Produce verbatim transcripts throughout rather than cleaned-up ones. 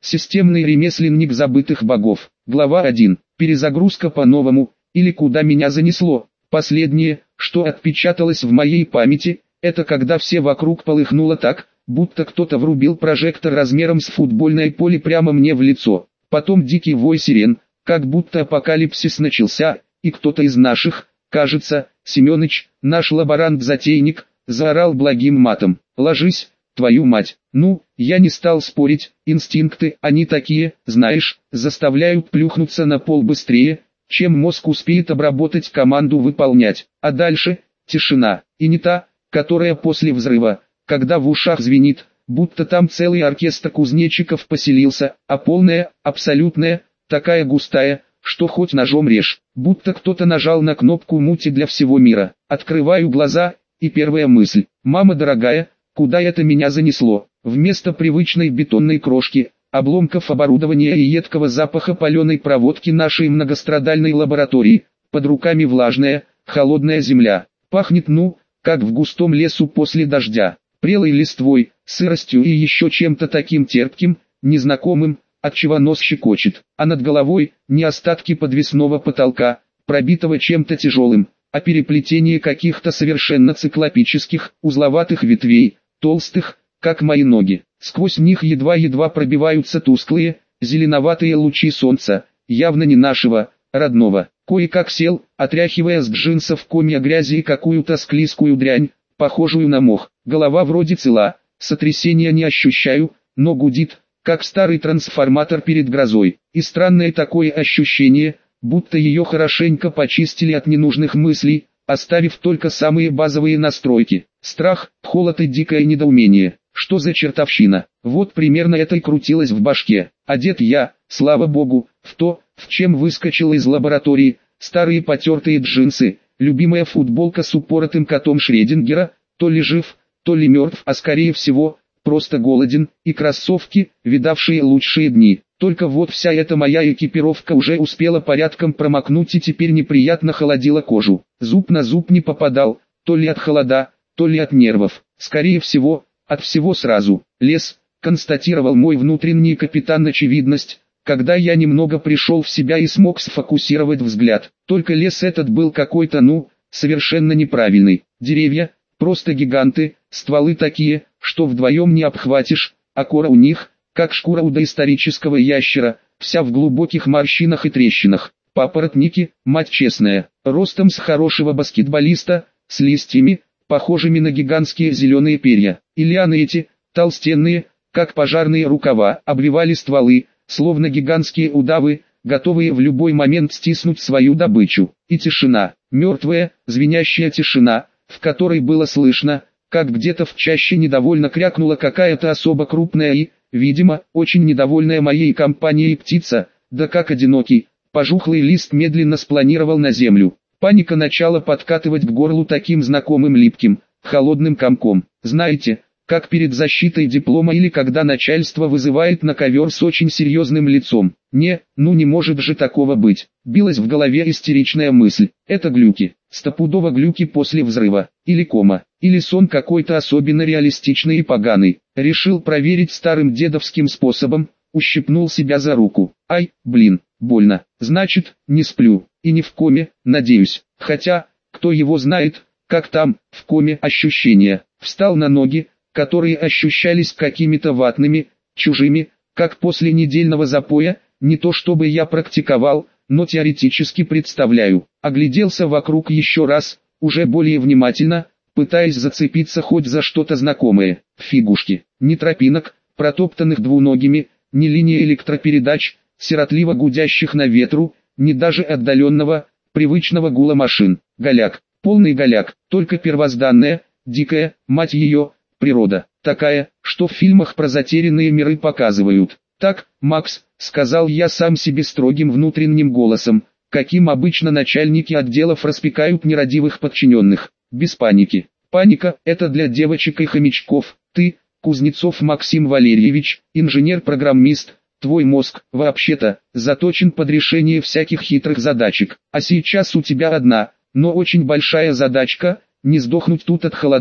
Системный ремесленник забытых богов. Глава один. Перезагрузка по-новому, или куда меня занесло. Последнее, что отпечаталось в моей памяти, это когда все вокруг полыхнуло так, будто кто-то врубил прожектор размером с футбольное поле прямо мне в лицо. Потом дикий вой сирен, как будто апокалипсис начался, и кто-то из наших, кажется, Семёныч, наш лаборант-затейник, заорал благим матом: «Ложись, твою мать!» Ну, я не стал спорить, инстинкты, они такие, знаешь, заставляют плюхнуться на пол быстрее, чем мозг успеет обработать команду выполнять. А дальше, тишина, и не та, которая после взрыва, когда в ушах звенит, будто там целый оркестр кузнечиков поселился, а полная, абсолютная, такая густая, что хоть ножом режь, будто кто-то нажал на кнопку мути для всего мира. Открываю глаза, и первая мысль: «Мама дорогая, куда это меня занесло?» Вместо привычной бетонной крошки, обломков оборудования и едкого запаха паленой проводки нашей многострадальной лаборатории, под руками влажная, холодная земля. Пахнет, ну, как в густом лесу после дождя, прелой листвой, сыростью и еще чем-то таким терпким, незнакомым, отчего нос щекочет. А над головой не остатки подвесного потолка, пробитого чем-то тяжелым, а переплетение каких-то совершенно циклопических, узловатых ветвей, толстых, как мои ноги. Сквозь них едва-едва пробиваются тусклые, зеленоватые лучи солнца, явно не нашего, родного. Кое-как сел, отряхивая с джинсов комья грязи и какую-то склизкую дрянь, похожую на мох. Голова вроде цела, сотрясения не ощущаю, но гудит, как старый трансформатор перед грозой. И странное такое ощущение, будто ее хорошенько почистили от ненужных мыслей, оставив только самые базовые настройки. Страх, холод и дикое недоумение. Что за чертовщина? Вот примерно это и крутилось в башке. Одет я, слава богу, в то, в чем выскочил из лаборатории, старые потертые джинсы, любимая футболка с упоротым котом Шреддингера, то ли жив, то ли мертв, а скорее всего, просто голоден, и кроссовки, видавшие лучшие дни. Только вот вся эта моя экипировка уже успела порядком промокнуть и теперь неприятно холодила кожу. Зуб на зуб не попадал, то ли от холода, то ли от нервов. Скорее всего, от всего сразу. Лес, констатировал мой внутренний капитан очевидность, когда я немного пришел в себя и смог сфокусировать взгляд. Только лес этот был какой-то, ну, совершенно неправильный. Деревья, просто гиганты, стволы такие, что вдвоем не обхватишь, а кора у них, как шкура у доисторического ящера, вся в глубоких морщинах и трещинах. Папоротники, мать честная, ростом с хорошего баскетболиста, с листьями, похожими на гигантские зеленые перья. И лианы эти, толстенные, как пожарные рукава, обвивали стволы, словно гигантские удавы, готовые в любой момент стиснуть свою добычу. И тишина, мертвая, звенящая тишина, в которой было слышно, как где-то в чаще недовольно крякнула какая-то особо крупная и, видимо, очень недовольная моей компанией птица, да как одинокий, пожухлый лист медленно спланировал на землю. Паника начала подкатывать к горлу таким знакомым липким, холодным комком. Знаете, как перед защитой диплома или когда начальство вызывает на ковер с очень серьезным лицом. Не, ну не может же такого быть. Билась в голове истеричная мысль. Это глюки. Стопудово глюки после взрыва. Или кома. Или сон какой-то особенно реалистичный и поганый. Решил проверить старым дедовским способом. Ущипнул себя за руку. Ай, блин, больно. Значит, не сплю. И не в коме, надеюсь. Хотя, кто его знает, как там, в коме ощущения. Встал на ноги, которые ощущались какими-то ватными, чужими, как после недельного запоя, не то чтобы я практиковал, но теоретически представляю. Огляделся вокруг еще раз, уже более внимательно, пытаясь зацепиться хоть за что-то знакомое. Фигушки, ни тропинок, протоптанных двуногими, ни линии электропередач, сиротливо гудящих на ветру, ни даже отдаленного, привычного гула машин. Голяк, полный голяк, только первозданная, дикая, мать ее, природа, такая, что в фильмах про затерянные миры показывают. «Так, Макс», — сказал я сам себе строгим внутренним голосом, каким обычно начальники отделов распекают нерадивых подчиненных, без паники. Паника — это для девочек и хомячков. Ты, Кузнецов Максим Валерьевич, инженер-программист, твой мозг, вообще-то, заточен под решение всяких хитрых задачек. А сейчас у тебя одна, но очень большая задачка — не сдохнуть тут от холода,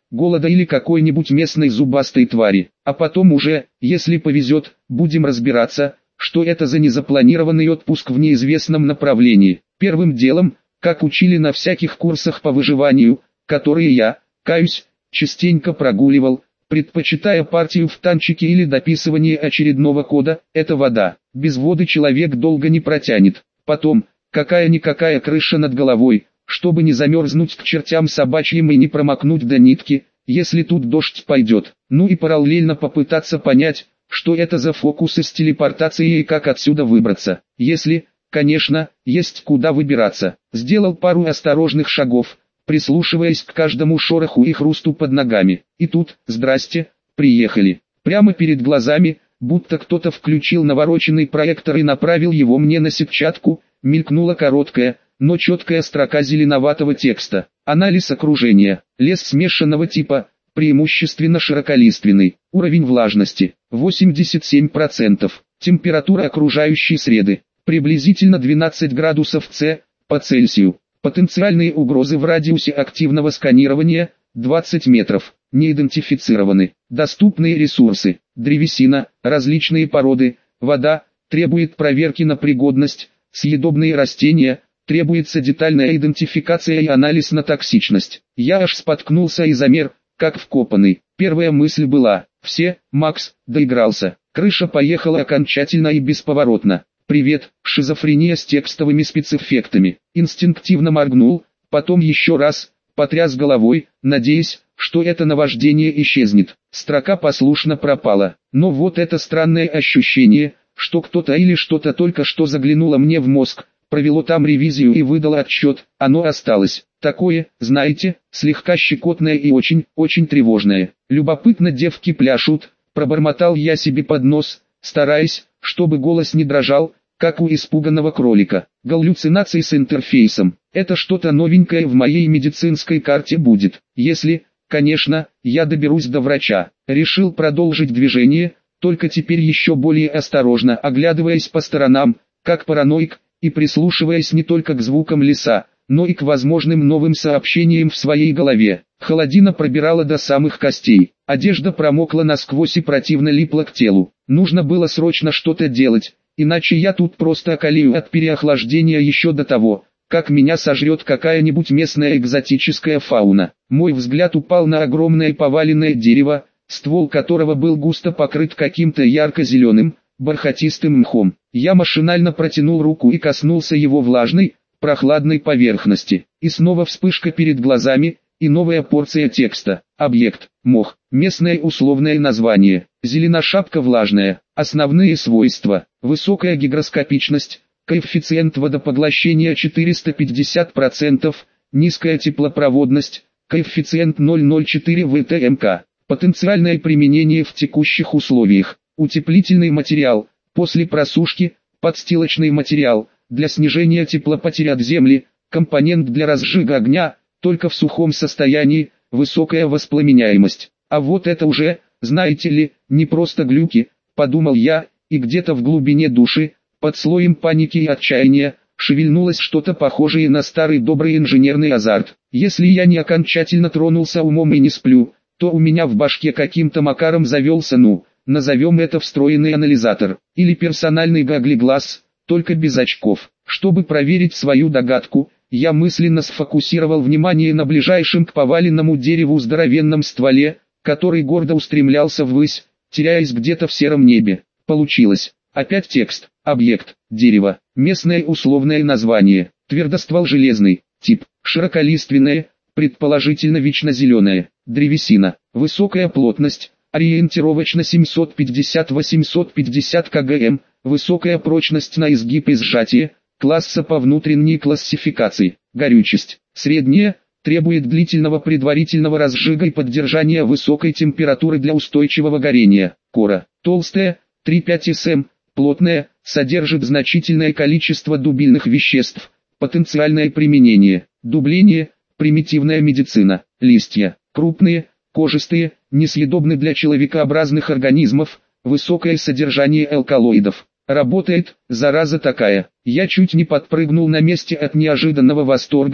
голода или какой-нибудь местной зубастой твари. А потом уже, если повезет, будем разбираться, что это за незапланированный отпуск в неизвестном направлении. Первым делом, как учили на всяких курсах по выживанию, которые я, каюсь, частенько прогуливал, предпочитая партию в танчике или дописывание очередного кода, это вода. Без воды человек долго не протянет. Потом, какая-никакая крыша над головой, чтобы не замерзнуть к чертям собачьим и не промокнуть до нитки, если тут дождь пойдет. Ну и параллельно попытаться понять, что это за фокусы с телепортацией и как отсюда выбраться. Если, конечно, есть куда выбираться. Сделал пару осторожных шагов, прислушиваясь к каждому шороху и хрусту под ногами. И тут, здрасте, приехали. Прямо перед глазами, будто кто-то включил навороченный проектор и направил его мне на сетчатку, мелькнула короткая, но четкая строка зеленоватого текста. Анализ окружения. Лес смешанного типа, преимущественно широколиственный. Уровень влажности восемьдесят семь процентов. Температура окружающей среды приблизительно двенадцать градусов С по Цельсию. Потенциальные угрозы в радиусе активного сканирования двадцать метров. Не идентифицированы. Доступные ресурсы: древесина, различные породы, вода, требует проверки на пригодность, съедобные растения, требуется детальная идентификация и анализ на токсичность. Я аж споткнулся и замер, как вкопанный. Первая мысль была: все, Макс, доигрался. Крыша поехала окончательно и бесповоротно. Привет, шизофрения с текстовыми спецэффектами. Инстинктивно моргнул, потом еще раз, потряс головой, надеясь, что это наваждение исчезнет. Строка послушно пропала. Но вот это странное ощущение, что кто-то или что-то только что заглянуло мне в мозг, провело там ревизию и выдало отчет, оно осталось. Такое, знаете, слегка щекотное и очень, очень тревожное. Любопытно девки пляшут, пробормотал я себе под нос, стараясь, чтобы голос не дрожал, как у испуганного кролика. Галлюцинации с интерфейсом. Это что-то новенькое в моей медицинской карте будет. Если, конечно, я доберусь до врача. Решил продолжить движение, только теперь еще более осторожно, оглядываясь по сторонам, как параноик, и прислушиваясь не только к звукам леса, но и к возможным новым сообщениям в своей голове. Холодина пробирала до самых костей. Одежда промокла насквозь и противно липла к телу. Нужно было срочно что-то делать, иначе я тут просто околею от переохлаждения еще до того, как меня сожрет какая-нибудь местная экзотическая фауна. Мой взгляд упал на огромное поваленное дерево, ствол которого был густо покрыт каким-то ярко-зеленым, бархатистым мхом. Я машинально протянул руку и коснулся его влажной, прохладной поверхности. И снова вспышка перед глазами, и новая порция текста. Объект, мох, местное условное название, зеленошапка влажная, основные свойства, высокая гигроскопичность, коэффициент водопоглощения четыреста пятьдесят процентов, низкая теплопроводность, коэффициент ноль целых ноль четыре ВТМК, потенциальное применение в текущих условиях, утеплительный материал, после просушки, подстилочный материал, для снижения теплопотери от земли, компонент для разжига огня, только в сухом состоянии, высокая воспламеняемость. А вот это уже, знаете ли, не просто глюки, подумал я, и где-то в глубине души, под слоем паники и отчаяния, шевельнулось что-то похожее на старый добрый инженерный азарт. Если я не окончательно тронулся умом и не сплю, то у меня в башке каким-то макаром завелся, ну, назовем это встроенный анализатор, или персональный гогли-глаз, только без очков. Чтобы проверить свою догадку, я мысленно сфокусировал внимание на ближайшем к поваленному дереву здоровенном стволе, который гордо устремлялся ввысь, теряясь где-то в сером небе. Получилось. Опять текст. Объект. Дерево. Местное условное название. Твердоствол железный. Тип. Широколиственное, предположительно вечнозеленое. Древесина. Высокая плотность. Ориентировочно семьсот пятьдесят - восемьсот пятьдесят килограмм. Высокая прочность на изгиб и сжатие. Класса по внутренней классификации. Горючесть. Средняя. Требует длительного предварительного разжига и поддержания высокой температуры для устойчивого горения. Кора. Толстая. три целых пять десятых сантиметра. Плотная. Содержит значительное количество дубильных веществ. Потенциальное применение. Дубление. Примитивная медицина. Листья. Крупные. Кожистые. Несъедобны для человекообразных организмов. Высокое содержание алкалоидов. Работает, зараза такая. Я чуть не подпрыгнул на месте от неожиданного восторга,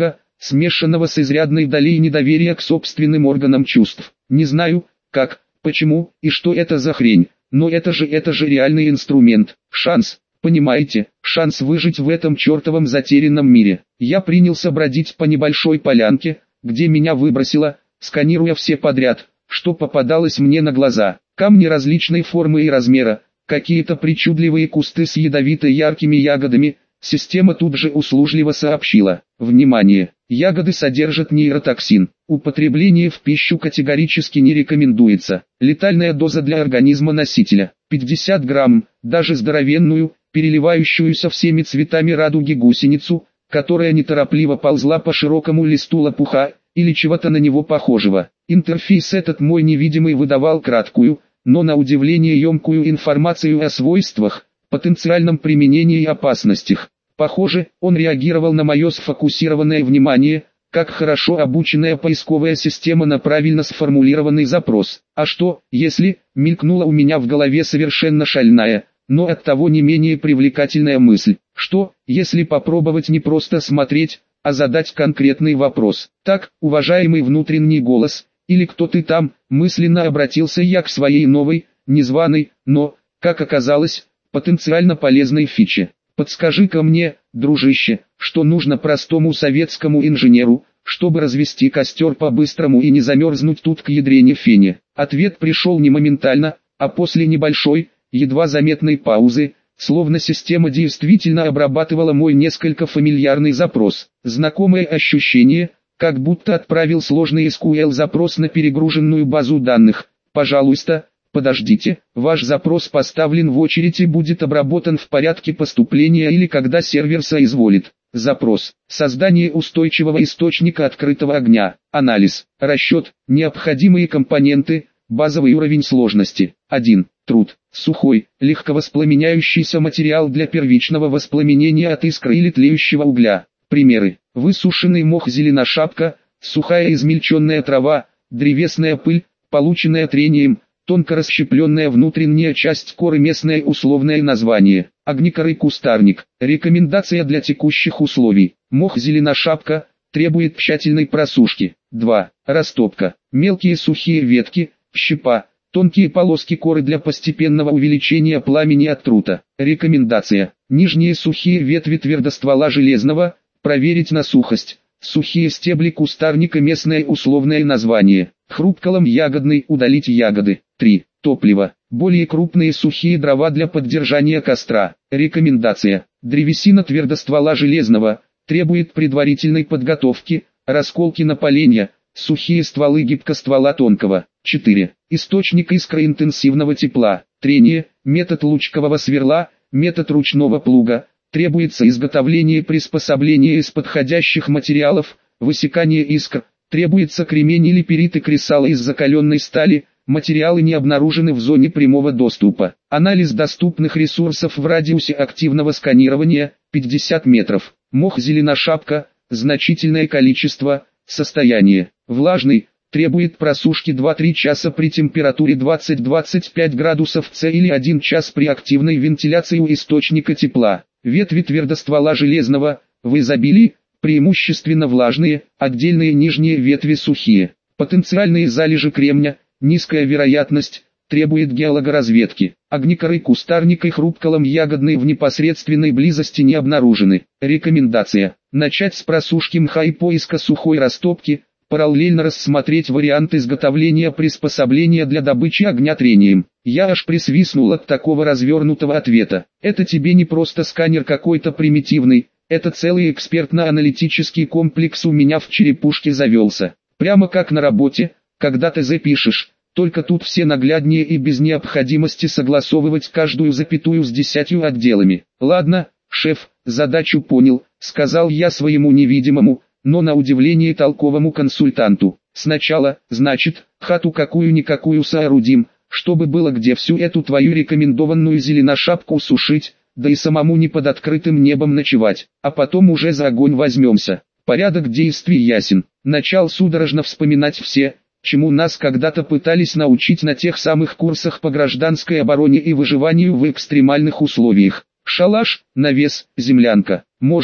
смешанного с изрядной долей недоверия к собственным органам чувств. Не знаю, как, почему и что это за хрень, но это же это же реальный инструмент, шанс. Понимаете, шанс выжить в этом чертовом затерянном мире. Я принялся бродить по небольшой полянке, где меня выбросило, сканируя все подряд, что попадалось мне на глаза. Камни различной формы и размера, какие-то причудливые кусты с ядовито-яркими ягодами. Система тут же услужливо сообщила: внимание, ягоды содержат нейротоксин. Употребление в пищу категорически не рекомендуется. Летальная доза для организма носителя пятьдесят грамм, даже здоровенную, переливающуюся всеми цветами радуги гусеницу, которая неторопливо ползла по широкому листу лопуха, или чего-то на него похожего. Интерфейс этот мой невидимый выдавал краткую, но на удивление емкую информацию о свойствах, потенциальном применении и опасностях. Похоже, он реагировал на мое сфокусированное внимание, как хорошо обученная поисковая система на правильно сформулированный запрос. А что, если, мелькнула у меня в голове совершенно шальная, но оттого не менее привлекательная мысль, что, если попробовать не просто смотреть, а задать конкретный вопрос. Так, уважаемый внутренний голос, или кто ты там, мысленно обратился я к своей новой, незваной, но, как оказалось, потенциально полезной фиче. Подскажи-ка мне, дружище, что нужно простому советскому инженеру, чтобы развести костер по-быстрому и не замерзнуть тут к ядрене фене. Ответ пришел не моментально, а после небольшой, едва заметной паузы, словно система действительно обрабатывала мой несколько фамильярный запрос. Знакомое ощущение, как будто отправил сложный эс ку эль-запрос на перегруженную базу данных. Пожалуйста, подождите, ваш запрос поставлен в очередь и будет обработан в порядке поступления или когда сервер соизволит. Запрос. Создание устойчивого источника открытого огня. Анализ. Расчет. Необходимые компоненты. Базовый уровень сложности. один. Труд. Сухой, легковоспламеняющийся материал для первичного воспламенения от искры или тлеющего угля. Примеры. Высушенный мох, зеленошапка, сухая измельченная трава, древесная пыль, полученная трением, тонко расщепленная внутренняя часть коры, местное условное название. Огнекорый кустарник. Рекомендация для текущих условий. Мох, зеленошапка, требует тщательной просушки. два. Растопка. Мелкие сухие ветки, щепа, тонкие полоски коры для постепенного увеличения пламени от трута. Рекомендация. Нижние сухие ветви твердоствола железного, проверить на сухость. Сухие стебли кустарника, местное условное название. Хрупколом ягодный, удалить ягоды. три. Топливо. Более крупные сухие дрова для поддержания костра. Рекомендация. Древесина твердоствола железного, требует предварительной подготовки, расколки на поленья, сухие стволы гибкоствола тонкого. четыре. Источник искроинтенсивного тепла. Трение, метод лучкового сверла, метод ручного плуга. Требуется изготовление приспособления из подходящих материалов, высекание искр. Требуется кремень или перит и кресало из закаленной стали. Материалы не обнаружены в зоне прямого доступа. Анализ доступных ресурсов в радиусе активного сканирования пятьдесят метров. Мох, зеленошапка, значительное количество. Состояние. Влажный, требует просушки два-три часа при температуре двадцать-двадцать пять градусов С или один час при активной вентиляции у источника тепла. Ветви твердоствола железного, в изобилии, преимущественно влажные, отдельные нижние ветви сухие. Потенциальные залежи кремня, низкая вероятность, требует геологоразведки. Огнекорый кустарник и хрупколом ягодный в непосредственной близости не обнаружены. Рекомендация. Начать с просушки мха и поиска сухой растопки, параллельно рассмотреть вариант изготовления приспособления для добычи огня трением. Я аж присвистнул от такого развернутого ответа. Это тебе не просто сканер какой-то примитивный, это целый экспертно-аналитический комплекс у меня в черепушке завелся. Прямо как на работе, когда ты запишешь, только тут все нагляднее и без необходимости согласовывать каждую запятую с десятью отделами. Ладно, шеф, задачу понял, сказал я своему невидимому, но на удивление толковому консультанту. Сначала, значит, хату какую-никакую соорудим, чтобы было где всю эту твою рекомендованную зеленошапку сушить, да и самому не под открытым небом ночевать, а потом уже за огонь возьмемся. Порядок действий ясен. Начал судорожно вспоминать все, чему нас когда-то пытались научить на тех самых курсах по гражданской обороне и выживанию в экстремальных условиях. Шалаш, навес, землянка. Можно,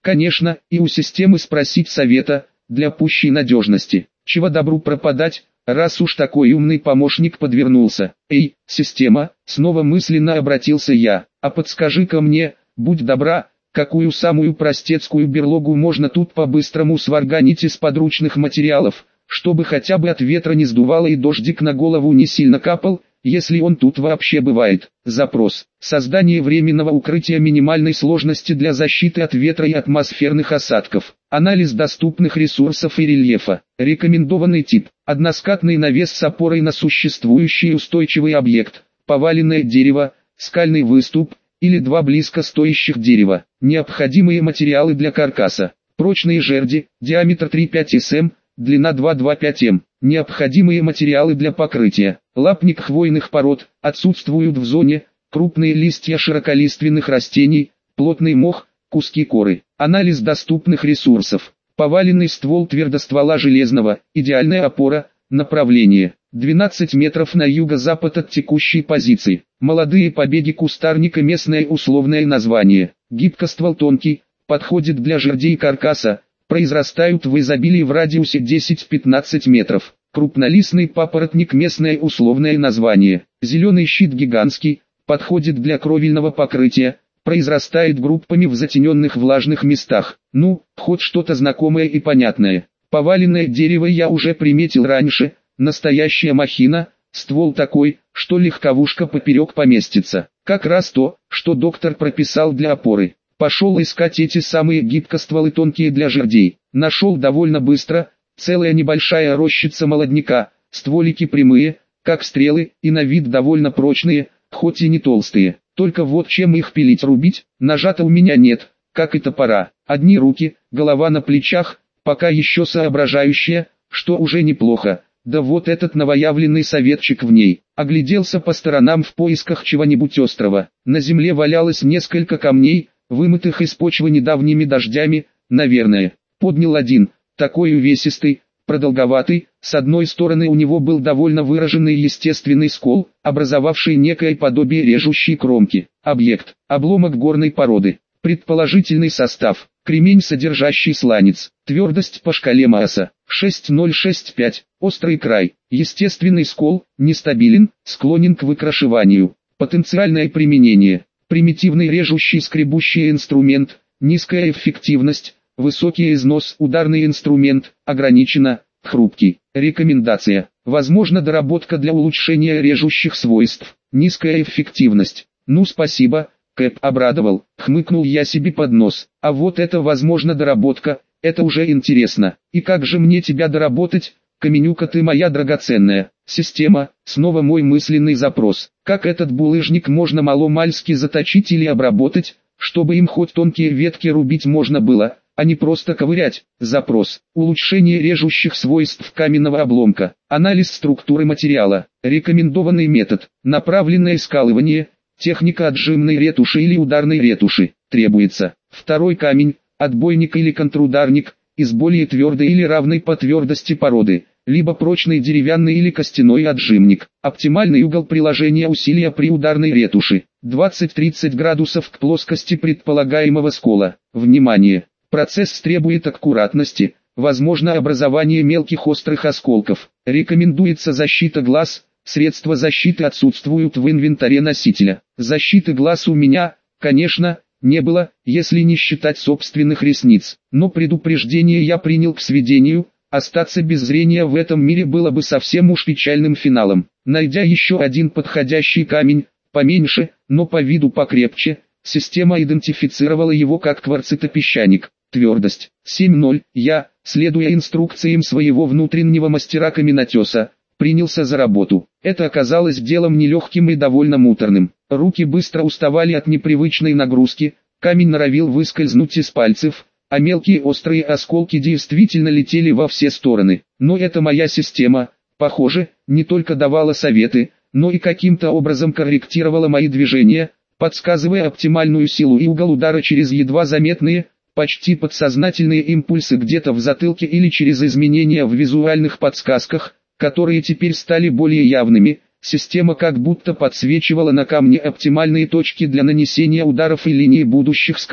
Конечно, и у системы спросить совета, для пущей надежности. Чего добру пропадать, раз уж такой умный помощник подвернулся. Эй, система, снова мысленно обратился я, а подскажи-ка мне, будь добра, какую самую простецкую берлогу можно тут по-быстрому сварганить из подручных материалов, чтобы хотя бы от ветра не сдувало и дождик на голову не сильно капал, если он тут вообще бывает. Запрос. Создание временного укрытия минимальной сложности для защиты от ветра и атмосферных осадков. Анализ доступных ресурсов и рельефа. Рекомендованный тип. Односкатный навес с опорой на существующий устойчивый объект. Поваленное дерево, скальный выступ или два близко стоящих дерева. Необходимые материалы для каркаса. Прочные жерди, диаметр три целых пять десятых сантиметра, длина два целых две десятых метра. Необходимые материалы для покрытия. Лапник хвойных пород, отсутствуют в зоне, крупные листья широколиственных растений, плотный мох, куски коры. Анализ доступных ресурсов. Поваленный ствол твердоствола железного, идеальная опора, направление. двенадцать метров на юго-запад от текущей позиции. Молодые побеги кустарника, местное условное название. Гибкоствол тонкий, подходит для жердей каркаса, произрастают в изобилии в радиусе десять-пятнадцать метров. Крупнолистный папоротник, местное условное название. Зеленый щит гигантский, подходит для кровельного покрытия, произрастает группами в затененных влажных местах. Ну, хоть что-то знакомое и понятное. Поваленное дерево я уже приметил раньше, настоящая махина, ствол такой, что легковушка поперек поместится. Как раз то, что доктор прописал для опоры. Пошел искать эти самые гибкостволы тонкие для жердей. Нашел довольно быстро, целая небольшая рощица молодняка, стволики прямые, как стрелы, и на вид довольно прочные, хоть и не толстые. Только вот чем их пилить рубить, ножа-то у меня нет, как и топора. Одни руки, голова на плечах, пока еще соображающая, что уже неплохо. Да вот этот новоявленный советчик в ней. Огляделся по сторонам в поисках чего-нибудь острого. На земле валялось несколько камней, вымытых из почвы недавними дождями, наверное. Поднял один, такой увесистый, продолговатый, с одной стороны у него был довольно выраженный естественный скол, образовавший некое подобие режущей кромки. Объект, обломок горной породы. Предположительный состав, кремень, содержащий сланец. Твердость по шкале Мааса, шесть целых ноль шесть пять, острый край. Естественный скол, нестабилен, склонен к выкрашиванию. Потенциальное применение. Примитивный режущий скребущий инструмент, низкая эффективность, высокий износ, ударный инструмент, ограничено, хрупкий. Рекомендация. Возможно доработка для улучшения режущих свойств, низкая эффективность. Ну спасибо, Кэп, обрадовал, хмыкнул я себе под нос. А вот это возможно доработка, это уже интересно. И как же мне тебя доработать? Каменюка ты моя драгоценная. Система, снова мой мысленный запрос. Как этот булыжник можно маломальски заточить или обработать, чтобы им хоть тонкие ветки рубить можно было, а не просто ковырять? Запрос. Улучшение режущих свойств каменного обломка. Анализ структуры материала. Рекомендованный метод. Направленное скалывание. Техника отжимной ретуши или ударной ретуши. Требуется. Второй камень, отбойник или контрударник, из более твердой или равной по твердости породы, либо прочный деревянный или костяной отжимник. Оптимальный угол приложения усилия при ударной ретуши, двадцать-тридцать градусов к плоскости предполагаемого скола. Внимание! Процесс требует аккуратности, возможно образование мелких острых осколков. Рекомендуется защита глаз, средства защиты отсутствуют в инвентаре носителя. Защиты глаз у меня, конечно, не было, если не считать собственных ресниц. Но предупреждение я принял к сведению, остаться без зрения в этом мире было бы совсем уж печальным финалом. Найдя еще один подходящий камень, поменьше, но по виду покрепче, система идентифицировала его как кварцитопесчаник. Твердость семь ноль. Я, следуя инструкциям своего внутреннего мастера-каменотеса, принялся за работу. Это оказалось делом нелегким и довольно муторным. Руки быстро уставали от непривычной нагрузки, камень норовил выскользнуть из пальцев, а мелкие острые осколки действительно летели во все стороны. Но эта моя система, похоже, не только давала советы, но и каким-то образом корректировала мои движения, подсказывая оптимальную силу и угол удара через едва заметные, почти подсознательные импульсы где-то в затылке или через изменения в визуальных подсказках, которые теперь стали более явными. Система как будто подсвечивала на камне оптимальные точки для нанесения ударов и линии будущих скалов.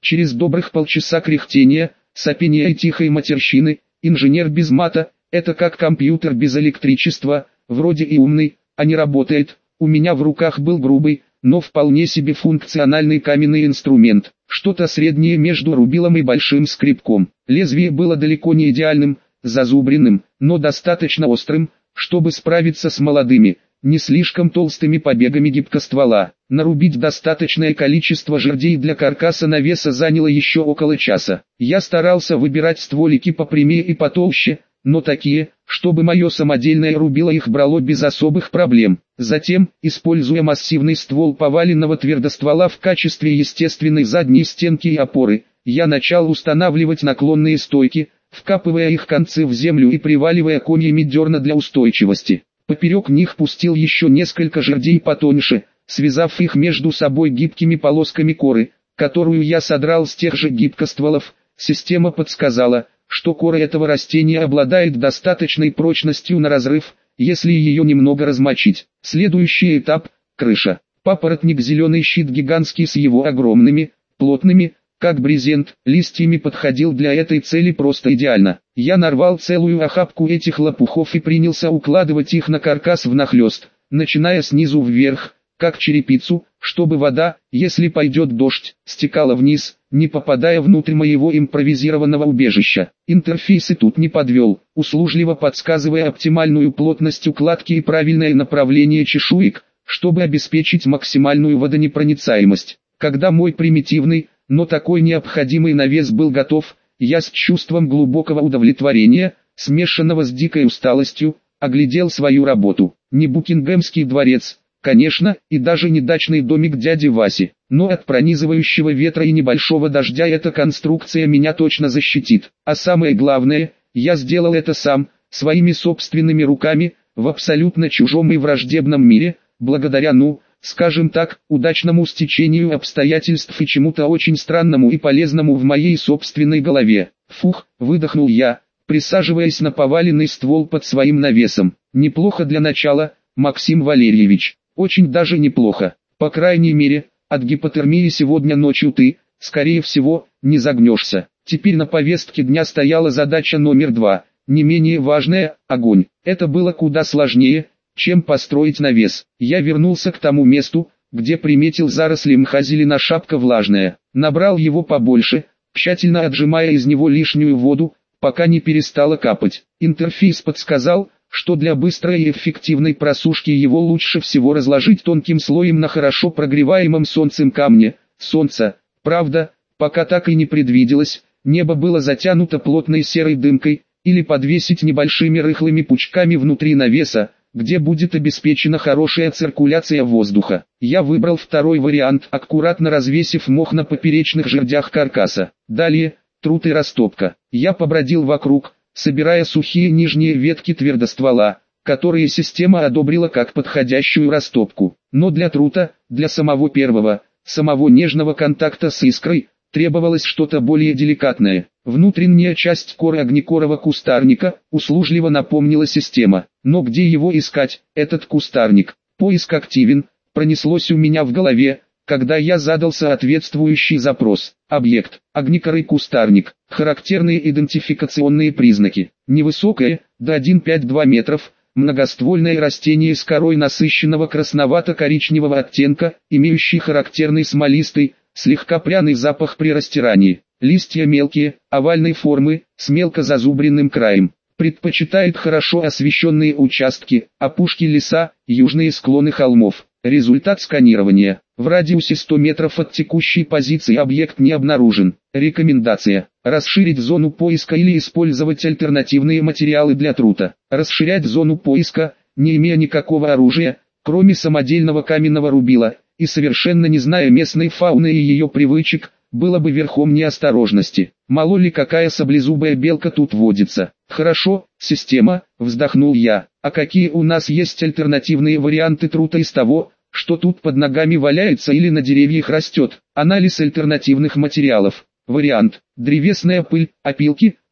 Через добрых полчаса кряхтения, сопения и тихой матерщины, инженер без мата, это как компьютер без электричества, вроде и умный, а не работает. У меня в руках был грубый, но вполне себе функциональный каменный инструмент, что-то среднее между рубилом и большим скребком. Лезвие было далеко не идеальным, зазубренным, но достаточно острым, чтобы справиться с молодыми, не слишком толстыми побегами гибкоствола. Нарубить достаточное количество жердей для каркаса навеса заняло еще около часа. Я старался выбирать стволики попрямее и потолще, но такие, чтобы мое самодельное рубило их брало без особых проблем. Затем, используя массивный ствол поваленного твердоствола в качестве естественной задней стенки и опоры, я начал устанавливать наклонные стойки, вкапывая их концы в землю и приваливая комьями дерна для устойчивости. Поперек них пустил еще несколько жердей потоньше, связав их между собой гибкими полосками коры, которую я содрал с тех же гибкостволов. Система подсказала, что кора этого растения обладает достаточной прочностью на разрыв, если ее немного размочить. Следующий этап – крыша. Папоротник зеленый щит гигантский с его огромными, плотными, как брезент, листьями подходил для этой цели просто идеально. Я нарвал целую охапку этих лопухов и принялся укладывать их на каркас внахлёст, начиная снизу вверх, как черепицу, чтобы вода, если пойдет дождь, стекала вниз, не попадая внутрь моего импровизированного убежища. Интерфейс и тут не подвел, услужливо подсказывая оптимальную плотность укладки и правильное направление чешуек, чтобы обеспечить максимальную водонепроницаемость. Когда мой примитивный, но такой необходимый навес был готов, я с чувством глубокого удовлетворения, смешанного с дикой усталостью, оглядел свою работу. Не Букингемский дворец, конечно, и даже не дачный домик дяди Васи, но от пронизывающего ветра и небольшого дождя эта конструкция меня точно защитит. А самое главное, я сделал это сам, своими собственными руками, в абсолютно чужом и враждебном мире, благодаря, ну, скажем так, удачному стечению обстоятельств и чему-то очень странному и полезному в моей собственной голове. Фух, выдохнул я, присаживаясь на поваленный ствол под своим навесом. Неплохо для начала, Максим Валерьевич, очень даже неплохо. По крайней мере, от гипотермии сегодня ночью ты, скорее всего, не загнешься. Теперь на повестке дня стояла задача номер два, не менее важная – огонь. Это было куда сложнее, чем построить навес. Я вернулся к тому месту, где приметил заросли мха зеленошапка влажная. Набрал его побольше, тщательно отжимая из него лишнюю воду, пока не перестала капать. Интерфейс подсказал, что для быстрой и эффективной просушки его лучше всего разложить тонким слоем на хорошо прогреваемом солнцем камне. Солнце, правда, пока так и не предвиделось, небо было затянуто плотной серой дымкой, или подвесить небольшими рыхлыми пучками внутри навеса, где будет обеспечена хорошая циркуляция воздуха. Я выбрал второй вариант, аккуратно развесив мох на поперечных жердях каркаса. Далее, труд и растопка. Я побродил вокруг, собирая сухие нижние ветки твердоствола, которые система одобрила как подходящую растопку. Но для труда, для самого первого, самого нежного контакта с искрой, требовалось что-то более деликатное. Внутренняя часть коры огнекорого кустарника, услужливо напомнила система. Но где его искать, этот кустарник? Поиск активен, пронеслось у меня в голове, когда я задал соответствующий запрос. Объект, огнекорый кустарник, характерные идентификационные признаки. Невысокое, до один целых пять десятых два метров, многоствольное растение с корой насыщенного красновато-коричневого оттенка, имеющий характерный смолистый, слегка пряный запах при растирании. Листья мелкие, овальной формы, с мелко зазубренным краем. Предпочитает хорошо освещенные участки, опушки леса, южные склоны холмов. Результат сканирования. В радиусе ста метров от текущей позиции объект не обнаружен. Рекомендация. Расширить зону поиска или использовать альтернативные материалы для труда. Расширять зону поиска, не имея никакого оружия, кроме самодельного каменного рубила, и совершенно не зная местной фауны и ее привычек, было бы верхом неосторожности. Мало ли какая саблезубая белка тут водится. Хорошо, система, вздохнул я. А какие у нас есть альтернативные варианты труда из того, что тут под ногами валяется или на деревьях растет? Анализ альтернативных материалов. Вариант. Древесная пыль, опилки,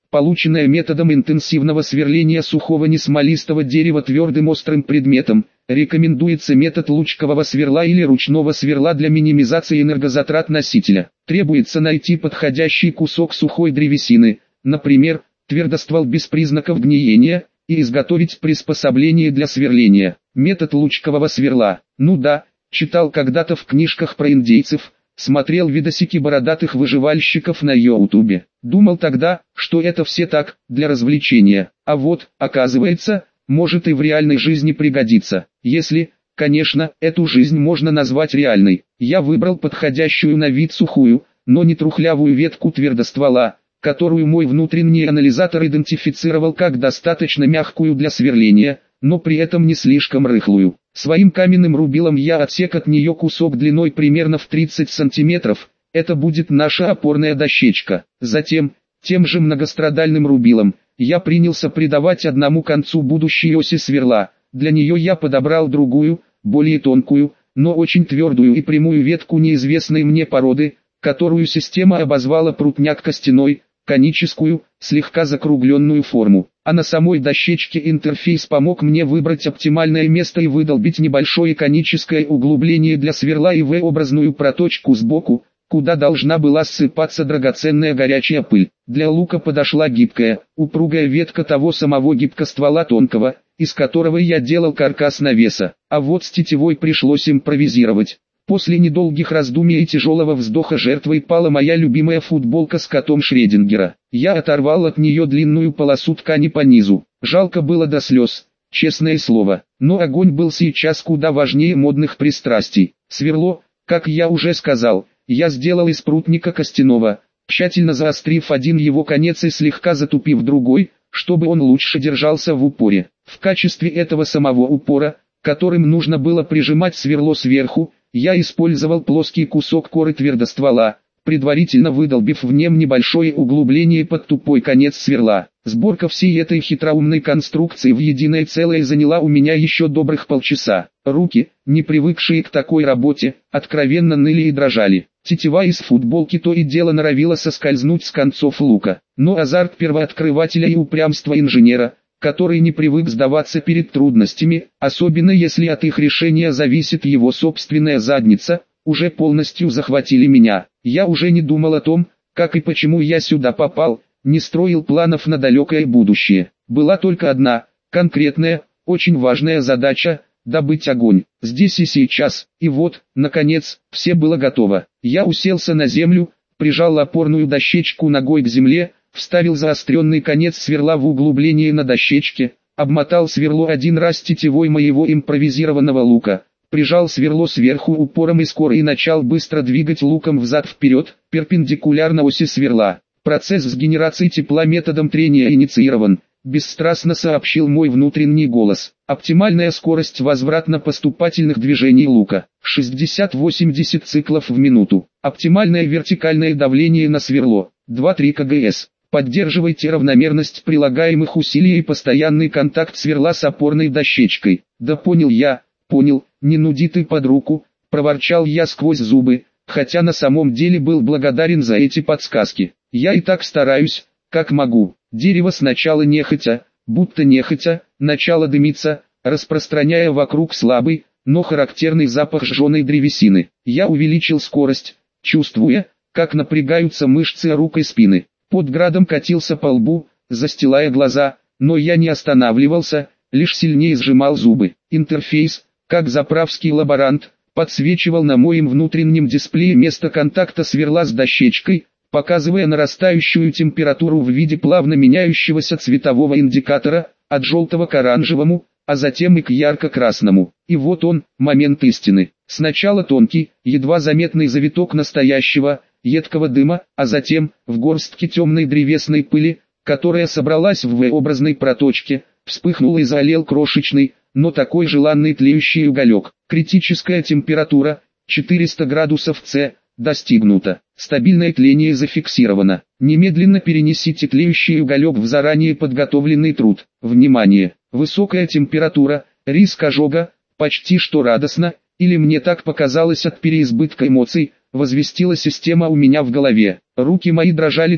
полученная методом интенсивного сверления сухого несмолистого дерева твердым острым предметом. Рекомендуется метод лучкового сверла или ручного сверла для минимизации энергозатрат носителя. Требуется найти подходящий кусок сухой древесины, например, твердоствол без признаков гниения, и изготовить приспособление для сверления. Метод лучкового сверла. Ну да, читал когда-то в книжках про индейцев, смотрел видосики бородатых выживальщиков на ютубе. Думал тогда, что это все так, для развлечения. А вот, оказывается, может и в реальной жизни пригодится. Если, конечно, эту жизнь можно назвать реальной. Я выбрал подходящую на вид сухую, но не трухлявую ветку твердоствола, которую мой внутренний анализатор идентифицировал как достаточно мягкую для сверления, но при этом не слишком рыхлую. Своим каменным рубилом я отсек от нее кусок длиной примерно в тридцать сантиметров, это будет наша опорная дощечка. Затем, тем же многострадальным рубилом, я принялся придавать одному концу будущей оси сверла. Для нее я подобрал другую, более тонкую, но очень твердую и прямую ветку неизвестной мне породы, которую система обозвала прутняк костяной, коническую, слегка закругленную форму. А на самой дощечке интерфейс помог мне выбрать оптимальное место и выдолбить небольшое коническое углубление для сверла и V-образную проточку сбоку, куда должна была ссыпаться драгоценная горячая пыль. Для лука подошла гибкая, упругая ветка того самого гибкоствола тонкого, из которого я делал каркас навеса. А вот с тетивой пришлось импровизировать. После недолгих раздумий и тяжелого вздоха жертвой пала моя любимая футболка с котом Шреддингера. Я оторвал от нее длинную полосу ткани по низу. Жалко было до слез, честное слово. Но огонь был сейчас куда важнее модных пристрастий. Сверло, как я уже сказал, я сделал из прутника костяного, тщательно заострив один его конец и слегка затупив другой, чтобы он лучше держался в упоре. В качестве этого самого упора, которым нужно было прижимать сверло сверху, я использовал плоский кусок коры твердоствола, предварительно выдолбив в нем небольшое углубление под тупой конец сверла. Сборка всей этой хитроумной конструкции в единое целое заняла у меня еще добрых полчаса. Руки, не привыкшие к такой работе, откровенно ныли и дрожали. Тетива из футболки то и дело норовила соскользнуть с концов лука. Но азарт первооткрывателя и упрямство инженера, который не привык сдаваться перед трудностями, особенно если от их решения зависит его собственная задница, уже полностью захватили меня. Я уже не думал о том, как и почему я сюда попал, не строил планов на далекое будущее. Была только одна, конкретная, очень важная задача – добыть огонь. Здесь и сейчас. И вот, наконец, все было готово. Я уселся на землю, прижал опорную дощечку ногой к земле, вставил заостренный конец сверла в углубление на дощечке, обмотал сверло один раз тетивой моего импровизированного лука, прижал сверло сверху упором из коры и начал быстро двигать луком взад-вперед, перпендикулярно оси сверла. Процесс с генерацией тепла методом трения инициирован, бесстрастно сообщил мой внутренний голос. Оптимальная скорость возвратно-поступательных движений лука – шестьдесят-восемьдесят циклов в минуту. Оптимальное вертикальное давление на сверло – два-три кГс. Поддерживайте равномерность прилагаемых усилий и постоянный контакт сверла с опорной дощечкой. Да понял я, понял, не нуди ты под руку, проворчал я сквозь зубы, хотя на самом деле был благодарен за эти подсказки. Я и так стараюсь, как могу. Дерево сначала нехотя, будто нехотя, начало дымиться, распространяя вокруг слабый, но характерный запах жженой древесины. Я увеличил скорость, чувствуя, как напрягаются мышцы рук и спины. Под градом катился по лбу, застилая глаза, но я не останавливался, лишь сильнее сжимал зубы. Интерфейс, как заправский лаборант, подсвечивал на моем внутреннем дисплее место контакта сверла с дощечкой, показывая нарастающую температуру в виде плавно меняющегося цветового индикатора, от желтого к оранжевому, а затем и к ярко-красному. И вот он, момент истины. Сначала тонкий, едва заметный завиток настоящего, едкого дыма, а затем, в горстке темной древесной пыли, которая собралась в V-образной проточке, вспыхнул и заолел крошечный, но такой желанный тлеющий уголек. Критическая температура, четыреста градусов С, достигнута. Стабильное тление зафиксировано. Немедленно перенесите тлеющий уголек в заранее подготовленный труд. Внимание! Высокая температура, риск ожога, почти что радостно, или мне так показалось от переизбытка эмоций, возвестила система у меня в голове. Руки мои дрожали так,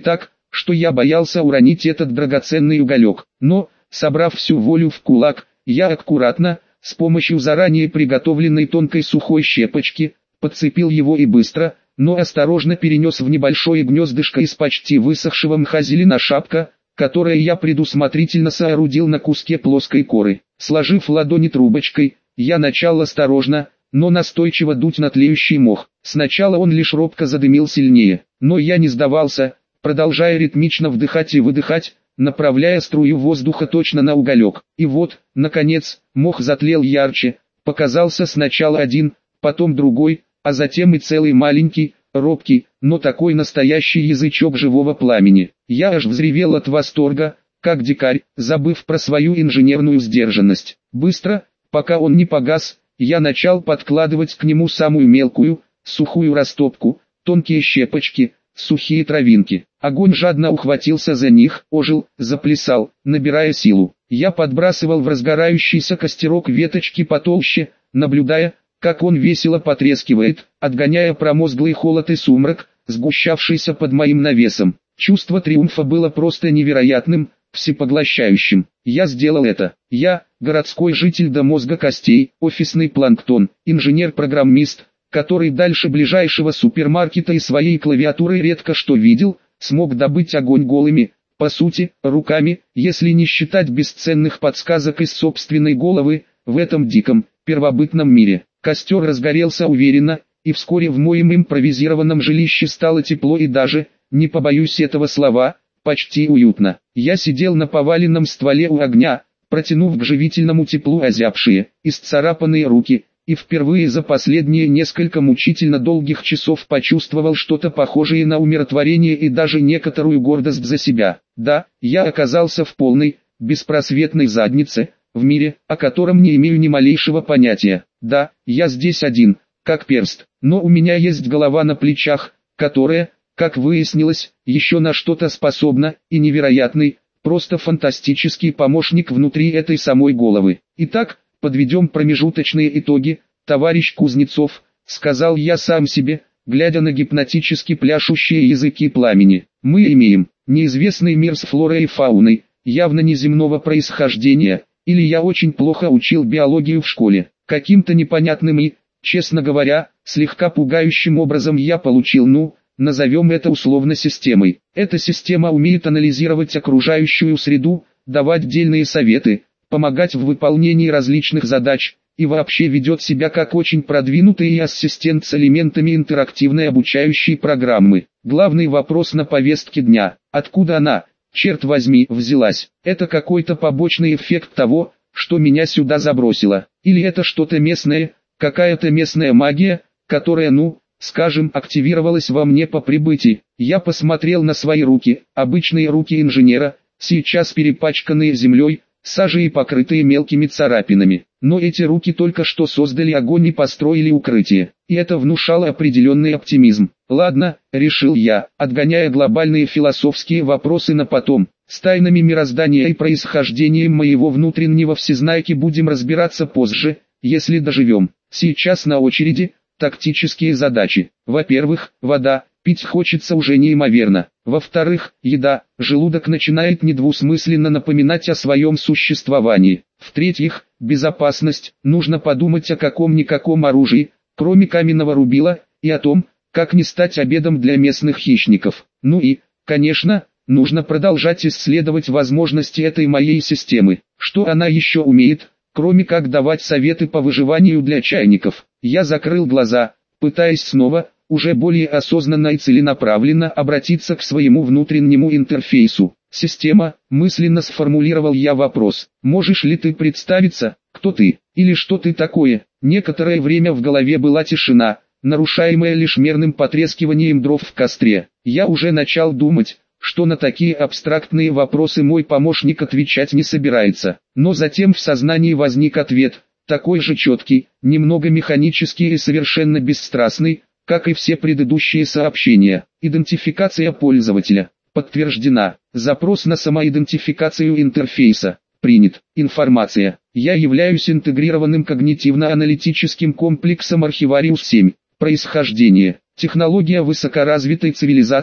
что я боялся уронить этот драгоценный уголек. Но, собрав всю волю в кулак, я аккуратно, с помощью заранее приготовленной тонкой сухой щепочки, подцепил его и быстро, но осторожно перенес в небольшое гнездышко из почти высохшего мха зелена шапка, которое я предусмотрительно соорудил на куске плоской коры. Сложив ладони трубочкой, я начал осторожно, но настойчиво дуть на тлеющий мох. Сначала он лишь робко задымил сильнее, но я не сдавался, продолжая ритмично вдыхать и выдыхать, направляя струю воздуха точно на уголек. И вот, наконец, мох затлел ярче, показался сначала один, потом другой, а затем и целый маленький, робкий, но такой настоящий язычок живого пламени. Я аж взревел от восторга, как дикарь, забыв про свою инженерную сдержанность. Быстро, пока он не погас, я начал подкладывать к нему самую мелкую, сухую растопку, тонкие щепочки, сухие травинки. Огонь жадно ухватился за них, ожил, заплясал, набирая силу. Я подбрасывал в разгорающийся костерок веточки потолще, наблюдая, как он весело потрескивает, отгоняя промозглый холод и сумрак, сгущавшийся под моим навесом. Чувство триумфа было просто невероятным, всепоглощающим. Я сделал это. Я, городской житель до мозга костей, офисный планктон, инженер-программист, который дальше ближайшего супермаркета и своей клавиатуры редко что видел, смог добыть огонь голыми, по сути, руками, если не считать бесценных подсказок из собственной головы, в этом диком, первобытном мире. Костер разгорелся уверенно, и вскоре в моем импровизированном жилище стало тепло и даже, не побоюсь этого слова, почти уютно. Я сидел на поваленном стволе у огня, протянув к живительному теплу озябшие, исцарапанные руки, и впервые за последние несколько мучительно долгих часов почувствовал что-то похожее на умиротворение и даже некоторую гордость за себя. Да, я оказался в полной, беспросветной заднице, в мире, о котором не имею ни малейшего понятия. Да, я здесь один, как перст, но у меня есть голова на плечах, которая, как выяснилось, еще на что-то способна, и невероятный, просто фантастический помощник внутри этой самой головы. Итак, подведем промежуточные итоги, товарищ Кузнецов, сказал я сам себе, глядя на гипнотически пляшущие языки пламени. Мы имеем неизвестный мир с флорой и фауной, явно неземного происхождения, или я очень плохо учил биологию в школе. Каким-то непонятным и, честно говоря, слегка пугающим образом я получил, ну, назовем это условно системой. Эта система умеет анализировать окружающую среду, давать дельные советы, помогать в выполнении различных задач, и вообще ведет себя как очень продвинутый ассистент с элементами интерактивной обучающей программы. Главный вопрос на повестке дня: откуда она, черт возьми, взялась? Это какой-то побочный эффект того, что меня сюда забросило? Или это что-то местное, какая-то местная магия, которая, ну, скажем, активировалась во мне по прибытии? Я посмотрел на свои руки, обычные руки инженера, сейчас перепачканные землей, сажей и покрытые мелкими царапинами. Но эти руки только что создали огонь и построили укрытие, и это внушало определенный оптимизм. Ладно, решил я, отгоняя глобальные философские вопросы на потом. С тайнами мироздания и происхождением моего внутреннего всезнайки будем разбираться позже, если доживем. Сейчас на очереди тактические задачи. Во-первых, вода, пить хочется уже неимоверно. Во-вторых, еда, желудок начинает недвусмысленно напоминать о своем существовании. В-третьих, безопасность, нужно подумать о каком-никаком оружии, кроме каменного рубила, и о том, как не стать обедом для местных хищников. Ну и, конечно, нужно продолжать исследовать возможности этой моей системы. Что она еще умеет, кроме как давать советы по выживанию для чайников? Я закрыл глаза, пытаясь снова, уже более осознанно и целенаправленно обратиться к своему внутреннему интерфейсу. «Система», мысленно сформулировал я вопрос. «Можешь ли ты представиться, кто ты, или что ты такое?» Некоторое время в голове была тишина, нарушаемая лишь мерным потрескиванием дров в костре. Я уже начал думать, что на такие абстрактные вопросы мой помощник отвечать не собирается. Но затем в сознании возник ответ, такой же четкий, немного механический и совершенно бесстрастный, как и все предыдущие сообщения. Идентификация пользователя подтверждена. Запрос на самоидентификацию интерфейса принят. Информация. Я являюсь интегрированным когнитивно-аналитическим комплексом Архивариус семь. Происхождение. Технология высокоразвитой цивилизации,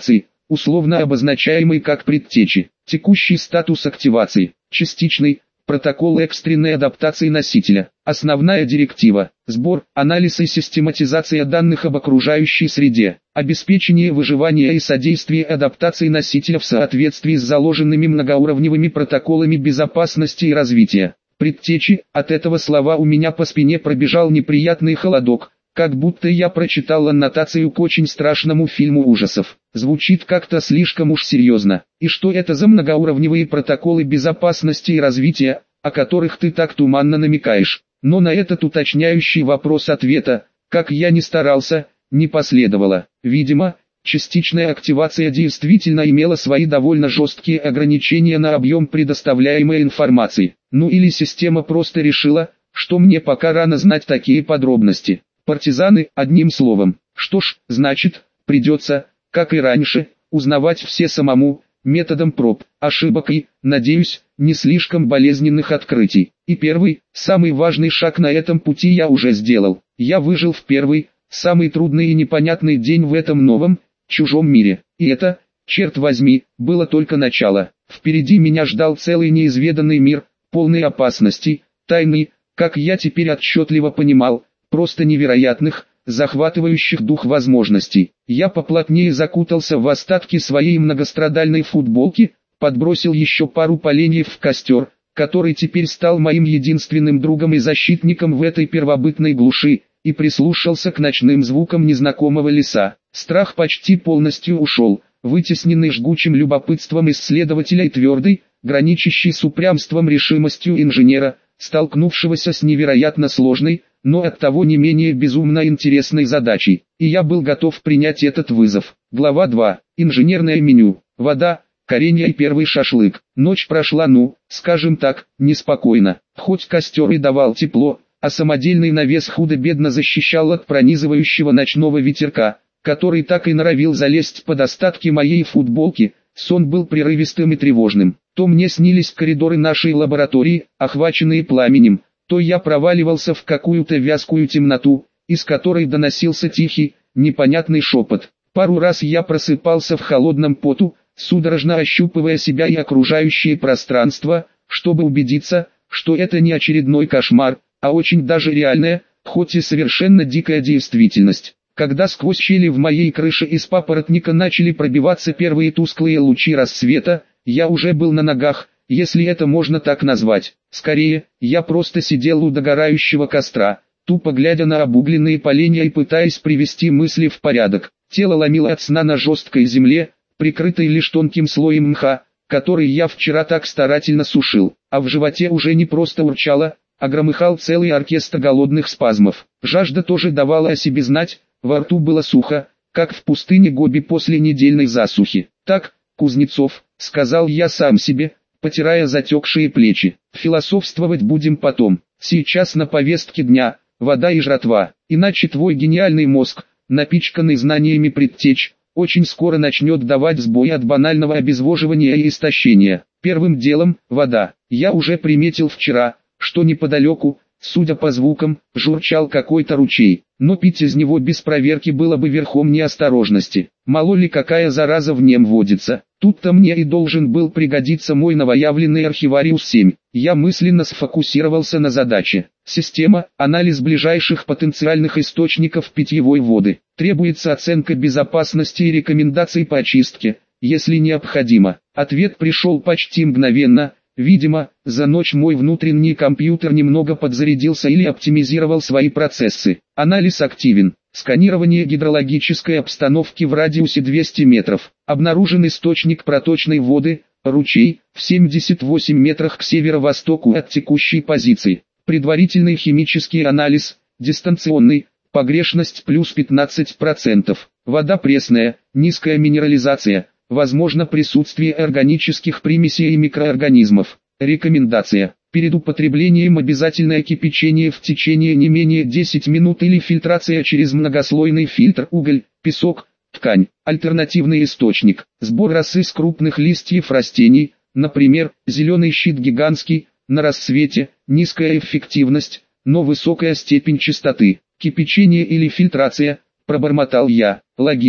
условно обозначаемый как предтечи. Текущий статус активации. Частичный. Протокол экстренной адаптации носителя. Основная директива. Сбор, анализ и систематизация данных об окружающей среде. Обеспечение выживания и содействие адаптации носителя в соответствии с заложенными многоуровневыми протоколами безопасности и развития. Предтечи, от этого слова у меня по спине пробежал неприятный холодок, как будто я прочитал аннотацию к очень страшному фильму ужасов. Звучит как-то слишком уж серьезно. И что это за многоуровневые протоколы безопасности и развития, о которых ты так туманно намекаешь? Но на этот уточняющий вопрос ответа, как я ни старался, не последовало. Видимо, частичная активация действительно имела свои довольно жесткие ограничения на объем предоставляемой информации. Ну или система просто решила, что мне пока рано знать такие подробности. Партизаны, одним словом. Что ж, значит, придется, как и раньше, узнавать все самому, методом проб, ошибок и, надеюсь, не слишком болезненных открытий. И первый, самый важный шаг на этом пути я уже сделал. Я выжил в первый, самый трудный и непонятный день в этом новом, чужом мире. И это, черт возьми, было только начало. Впереди меня ждал целый неизведанный мир, полный опасностей, тайны, как я теперь отчетливо понимал, просто невероятных, захватывающих дух возможностей. Я поплотнее закутался в остатки своей многострадальной футболки, подбросил еще пару поленьев в костер, который теперь стал моим единственным другом и защитником в этой первобытной глуши, и прислушался к ночным звукам незнакомого леса. Страх почти полностью ушел, вытесненный жгучим любопытством исследователя и твердой, граничащей с упрямством решимостью инженера, столкнувшегося с невероятно сложной, но оттого не менее безумно интересной задачей. И я был готов принять этот вызов. Глава два. Инженерное меню. Вода, коренья и первый шашлык. Ночь прошла, ну, скажем так, неспокойно. Хоть костер и давал тепло, а самодельный навес худо-бедно защищал от пронизывающего ночного ветерка, который так и норовил залезть под остатки моей футболки, сон был прерывистым и тревожным. То мне снились коридоры нашей лаборатории, охваченные пламенем, то я проваливался в какую-то вязкую темноту, из которой доносился тихий, непонятный шепот. Пару раз я просыпался в холодном поту, судорожно ощупывая себя и окружающее пространство, чтобы убедиться, что это не очередной кошмар, а очень даже реальная, хоть и совершенно дикая действительность. Когда сквозь щели в моей крыше из папоротника начали пробиваться первые тусклые лучи рассвета, я уже был на ногах, если это можно так назвать. Скорее, я просто сидел у догорающего костра, тупо глядя на обугленные поленья и пытаясь привести мысли в порядок. Тело ломило от сна на жесткой земле, прикрытой лишь тонким слоем мха, который я вчера так старательно сушил, а в животе уже не просто урчало, а громыхал целый оркестр голодных спазмов. Жажда тоже давала о себе знать, во рту было сухо, как в пустыне Гоби после недельной засухи. «Так, Кузнецов», — сказал я сам себе, потирая затекшие плечи, — «философствовать будем потом. Сейчас на повестке дня вода и жратва, иначе твой гениальный мозг, напичканный знаниями предтеч, очень скоро начнет давать сбой от банального обезвоживания и истощения. Первым делом — вода. Я уже приметил вчера, что неподалеку, судя по звукам, журчал какой-то ручей, но пить из него без проверки было бы верхом неосторожности. Мало ли какая зараза в нем водится. Тут-то мне и должен был пригодиться мой новоявленный архивариус семь. Я мысленно сфокусировался на задаче. Система, анализ ближайших потенциальных источников питьевой воды. Требуется оценка безопасности и рекомендаций по очистке, если необходимо. Ответ пришел почти мгновенно. Видимо, за ночь мой внутренний компьютер немного подзарядился или оптимизировал свои процессы. Анализ активен. Сканирование гидрологической обстановки в радиусе двухсот метров. Обнаружен источник проточной воды, ручей, в семидесяти восьми метрах к северо-востоку от текущей позиции. Предварительный химический анализ, дистанционный, погрешность плюс пятнадцать процентов. Вода пресная, низкая минерализация. Возможно присутствие органических примесей и микроорганизмов. Рекомендация. Перед употреблением обязательное кипячение в течение не менее десяти минут или фильтрация через многослойный фильтр. Уголь, песок, ткань. Альтернативный источник. Сбор росы с крупных листьев растений, например, зеленый щит гигантский, на рассвете, низкая эффективность, но высокая степень чистоты. Кипячение или фильтрация, пробормотал я. Логично.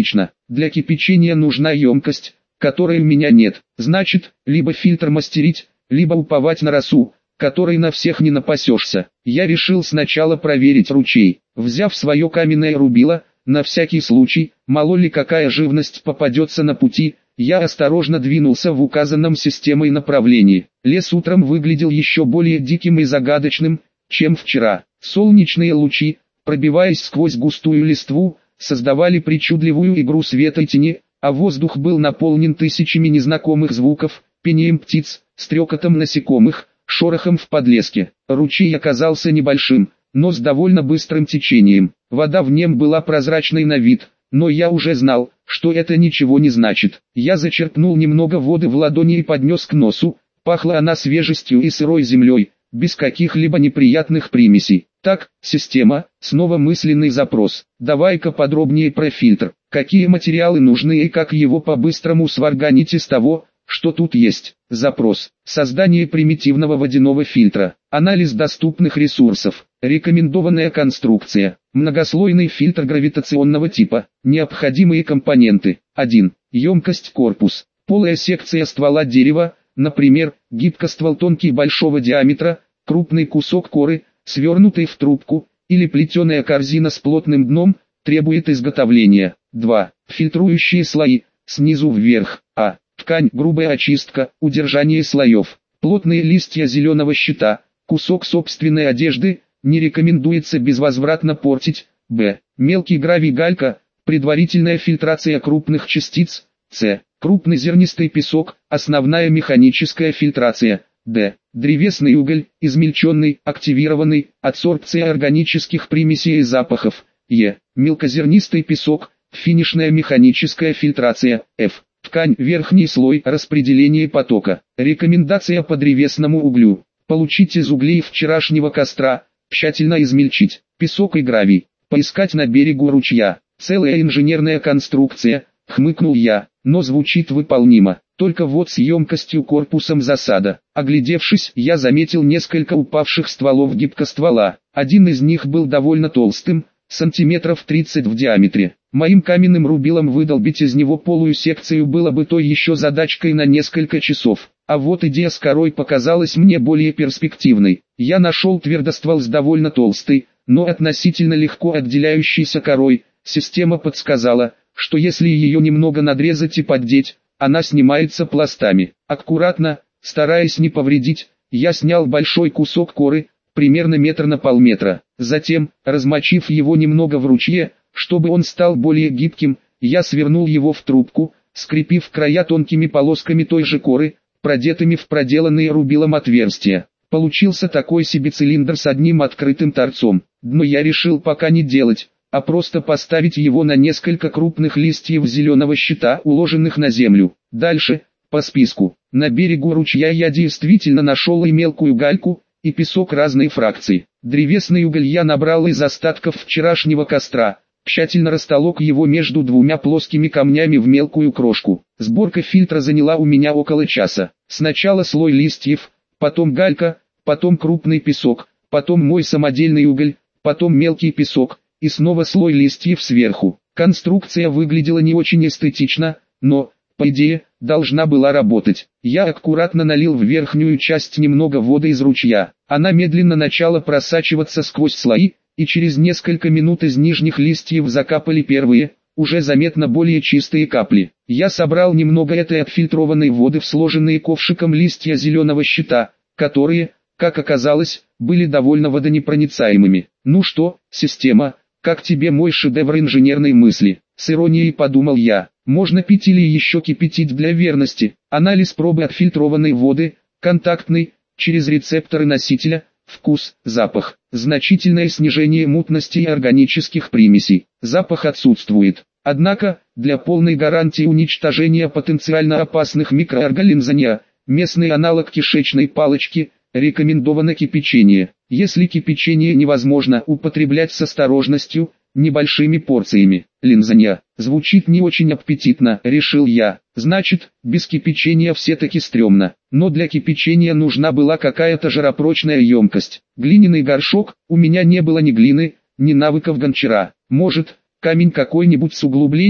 Для кипячения нужна емкость, которой у меня нет. Значит, либо фильтр мастерить, либо уповать на росу, которой на всех не напасешься. Я решил сначала проверить ручей. Взяв свое каменное рубило, на всякий случай, мало ли какая живность попадется на пути, я осторожно двинулся в указанном системой направлении. Лес утром выглядел еще более диким и загадочным, чем вчера. Солнечные лучи, пробиваясь сквозь густую листву, создавали причудливую игру света и тени, а воздух был наполнен тысячами незнакомых звуков, пением птиц, стрекотом насекомых, шорохом в подлеске. Ручей оказался небольшим, но с довольно быстрым течением. Вода в нем была прозрачной на вид, но я уже знал, что это ничего не значит. Я зачерпнул немного воды в ладони и поднес к носу. Пахла она свежестью и сырой землей, без каких-либо неприятных примесей. Так, система, снова мысленный запрос. Давай-ка подробнее про фильтр. Какие материалы нужны и как его по-быстрому сварганить из того, что тут есть. Запрос. Создание примитивного водяного фильтра. Анализ доступных ресурсов. Рекомендованная конструкция. Многослойный фильтр гравитационного типа. Необходимые компоненты. один. Емкость корпус. Полая секция ствола дерева, например, гибкоствол тонкий большого диаметра, крупный кусок коры, свернутый в трубку, или плетеная корзина с плотным дном, требует изготовления. два. Фильтрующие слои, снизу вверх. А. Ткань, грубая очистка, удержание слоев. Плотные листья зеленого щита, кусок собственной одежды, не рекомендуется безвозвратно портить. Б. Мелкий гравий галька, предварительная фильтрация крупных частиц. С. Крупный зернистый песок, основная механическая фильтрация. Д. Древесный уголь, измельченный, активированный, адсорбция органических примесей и запахов. Е. Мелкозернистый песок, финишная механическая фильтрация. Ф. Ткань, верхний слой, распределение потока. Рекомендация по древесному углю. Получить из углей вчерашнего костра, тщательно измельчить. Песок и гравий. Поискать на берегу ручья. Целая инженерная конструкция, хмыкнул я, но звучит выполнимо. Только вот с емкостью корпусом засада. Оглядевшись, я заметил несколько упавших стволов гибкоствола. Один из них был довольно толстым, сантиметров тридцать в диаметре. Моим каменным рубилом выдолбить из него полую секцию было бы той еще задачкой на несколько часов. А вот идея с корой показалась мне более перспективной. Я нашел твердоствол с довольно толстой, но относительно легко отделяющейся корой. Система подсказала, что если ее немного надрезать и поддеть, она снимается пластами. Аккуратно, стараясь не повредить, я снял большой кусок коры, примерно метр на полметра. Затем, размочив его немного в ручье, чтобы он стал более гибким, я свернул его в трубку, скрепив края тонкими полосками той же коры, продетыми в проделанные рубилом отверстия. Получился такой себе цилиндр с одним открытым торцом. Дно я решил пока не делать, а просто поставить его на несколько крупных листьев зеленого щита, уложенных на землю. Дальше, по списку, на берегу ручья я действительно нашел и мелкую гальку, и песок разной фракции. Древесный уголь я набрал из остатков вчерашнего костра, тщательно растолок его между двумя плоскими камнями в мелкую крошку. Сборка фильтра заняла у меня около часа. Сначала слой листьев, потом галька, потом крупный песок, потом мой самодельный уголь, потом мелкий песок, и снова слой листьев сверху. Конструкция выглядела не очень эстетично, но, по идее, должна была работать. Я аккуратно налил в верхнюю часть немного воды из ручья. Она медленно начала просачиваться сквозь слои, и через несколько минут из нижних листьев закапали первые, уже заметно более чистые капли. Я собрал немного этой отфильтрованной воды в сложенные ковшиком листья зеленого щита, которые, как оказалось, были довольно водонепроницаемыми. Ну что, система, как тебе мой шедевр инженерной мысли? С иронией подумал я. Можно пить или еще кипятить для верности. Анализ пробы отфильтрованной воды, контактный, через рецепторы носителя, вкус, запах. Значительное снижение мутности и органических примесей. Запах отсутствует. Однако, для полной гарантии уничтожения потенциально опасных микроорганизмов, местный аналог кишечной палочки, рекомендовано кипячение. Если кипячение невозможно употреблять с осторожностью, небольшими порциями. Линзанья. Звучит не очень аппетитно, решил я. Значит, без кипячения все-таки стрёмно. Но для кипячения нужна была какая-то жаропрочная емкость. Глиняный горшок, у меня не было ни глины, ни навыков гончара. Может, камень какой-нибудь с углублением?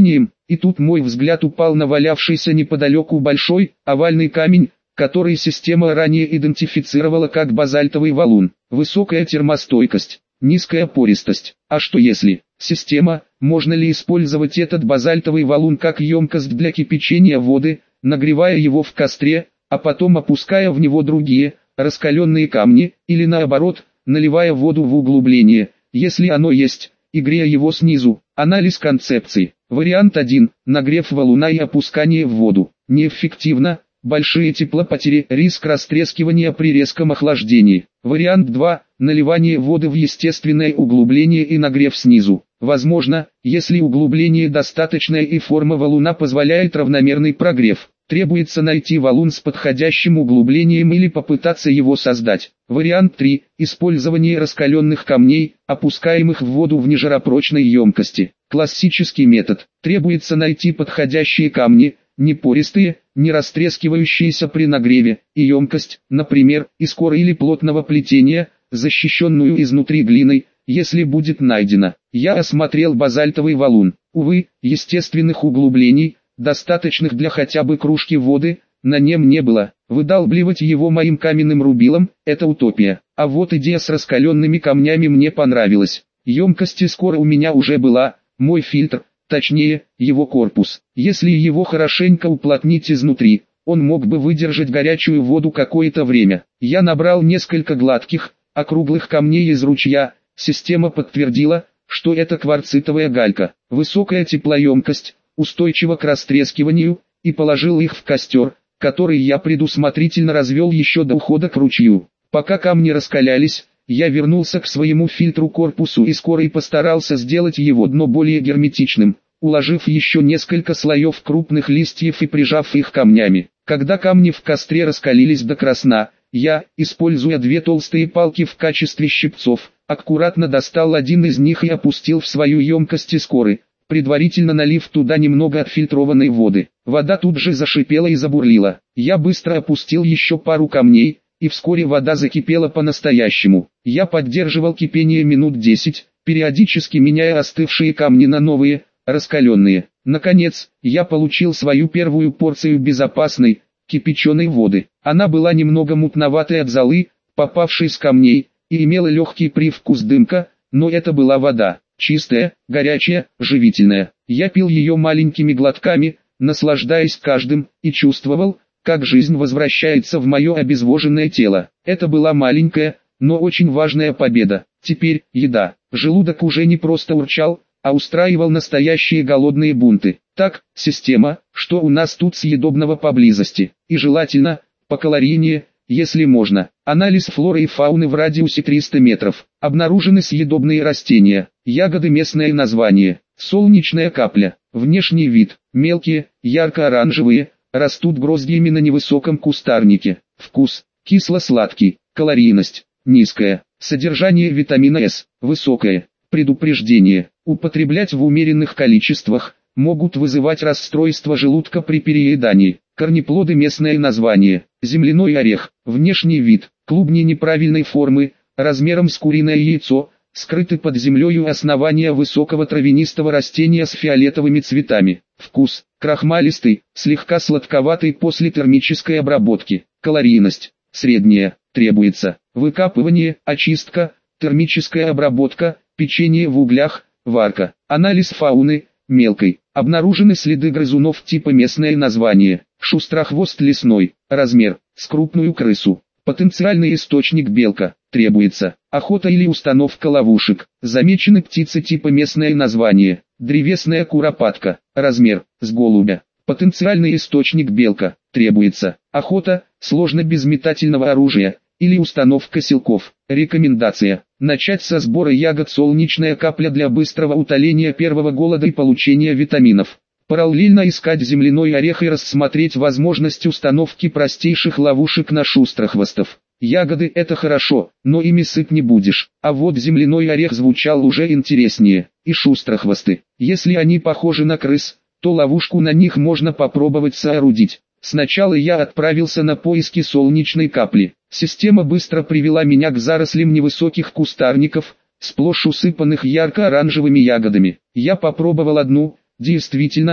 И тут мой взгляд упал на валявшийся неподалеку большой, овальный камень, который система ранее идентифицировала как базальтовый валун. Высокая термостойкость, низкая пористость. А что если? Система, можно ли использовать этот базальтовый валун как емкость для кипячения воды, нагревая его в костре, а потом опуская в него другие, раскаленные камни, или наоборот, наливая воду в углубление, если оно есть, и грея его снизу. Анализ концепций. Вариант один. Нагрев валуна и опускание в воду. Неэффективно. Большие теплопотери, риск растрескивания при резком охлаждении. Вариант два. Наливание воды в естественное углубление и нагрев снизу. Возможно, если углубление достаточное и форма валуна позволяет равномерный прогрев. Требуется найти валун с подходящим углублением или попытаться его создать. Вариант три. Использование раскаленных камней, опускаемых в воду в нежаропрочной емкости. Классический метод. Требуется найти подходящие камни, не пористые, не растрескивающиеся при нагреве, и емкость, например, из коры или плотного плетения, защищенную изнутри глиной, если будет найдено. Я осмотрел базальтовый валун. Увы, естественных углублений, достаточных для хотя бы кружки воды, на нем не было. Выдалбливать его моим каменным рубилом – это утопия. А вот идея с раскаленными камнями мне понравилась. Емкость из коры у меня уже была, мой фильтр, точнее, его корпус. Если его хорошенько уплотнить изнутри, он мог бы выдержать горячую воду какое-то время. Я набрал несколько гладких, округлых камней из ручья. Система подтвердила, что это кварцитовая галька. Высокая теплоемкость, устойчива к растрескиванию, и положил их в костер, который я предусмотрительно развел еще до ухода к ручью. Пока камни раскалялись, я вернулся к своему фильтру-корпусу из коры и постарался сделать его дно более герметичным, уложив еще несколько слоев крупных листьев и прижав их камнями. Когда камни в костре раскалились до красна, я, используя две толстые палки в качестве щипцов, аккуратно достал один из них и опустил в свою емкость из коры, предварительно налив туда немного отфильтрованной воды. Вода тут же зашипела и забурлила. Я быстро опустил еще пару камней, и вскоре вода закипела по-настоящему. Я поддерживал кипение минут десять, периодически меняя остывшие камни на новые, раскаленные. Наконец, я получил свою первую порцию безопасной, кипяченой воды. Она была немного мутноватой от золы, попавшей с камней, и имела легкий привкус дымка, но это была вода. Чистая, горячая, живительная. Я пил ее маленькими глотками, наслаждаясь каждым, и чувствовал, как жизнь возвращается в мое обезвоженное тело. Это была маленькая, но очень важная победа. Теперь, еда. Желудок уже не просто урчал, а устраивал настоящие голодные бунты. Так, система, что у нас тут съедобного поблизости? И желательно, покалорийнее, если можно. Анализ флоры и фауны в радиусе триста метров. Обнаружены съедобные растения. Ягоды, местное название. Солнечная капля. Внешний вид. Мелкие, ярко-оранжевые, растут гроздьями на невысоком кустарнике. Вкус. Кисло-сладкий. Калорийность. Низкая. Содержание витамина С. Высокое. Предупреждение. Употреблять в умеренных количествах могут вызывать расстройство желудка при переедании. Корнеплоды, местное название. Земляной орех. Внешний вид. Клубни неправильной формы, размером с куриное яйцо, скрыты под землею основания высокого травянистого растения с фиолетовыми цветами. Вкус. Крахмалистый, слегка сладковатый после термической обработки. Калорийность. Средняя. Требуется выкапывание, очистка, термическая обработка, печение в углях, варка. Анализ фауны. Мелкой. Обнаружены следы грызунов типа местное название. Шустрохвост лесной. Размер. С крупную крысу. Потенциальный источник белка. Требуется охота или установка ловушек. Замечены птицы типа местное название. Древесная куропатка. Размер. С голубя. Потенциальный источник белка. Требуется охота, сложно без метательного оружия, или установка силков. Рекомендация. Начать со сбора ягод солнечная капля для быстрого утоления первого голода и получения витаминов. Параллельно искать земляной орех и рассмотреть возможность установки простейших ловушек на шустрохвостов. Ягоды – это хорошо, но ими сыт не будешь. А вот земляной орех звучал уже интереснее. И шустрохвосты. Если они похожи на крыс, то ловушку на них можно попробовать соорудить. Сначала я отправился на поиски солнечной капли. Система быстро привела меня к зарослям невысоких кустарников, сплошь усыпанных ярко-оранжевыми ягодами. Я попробовал одну, действительно,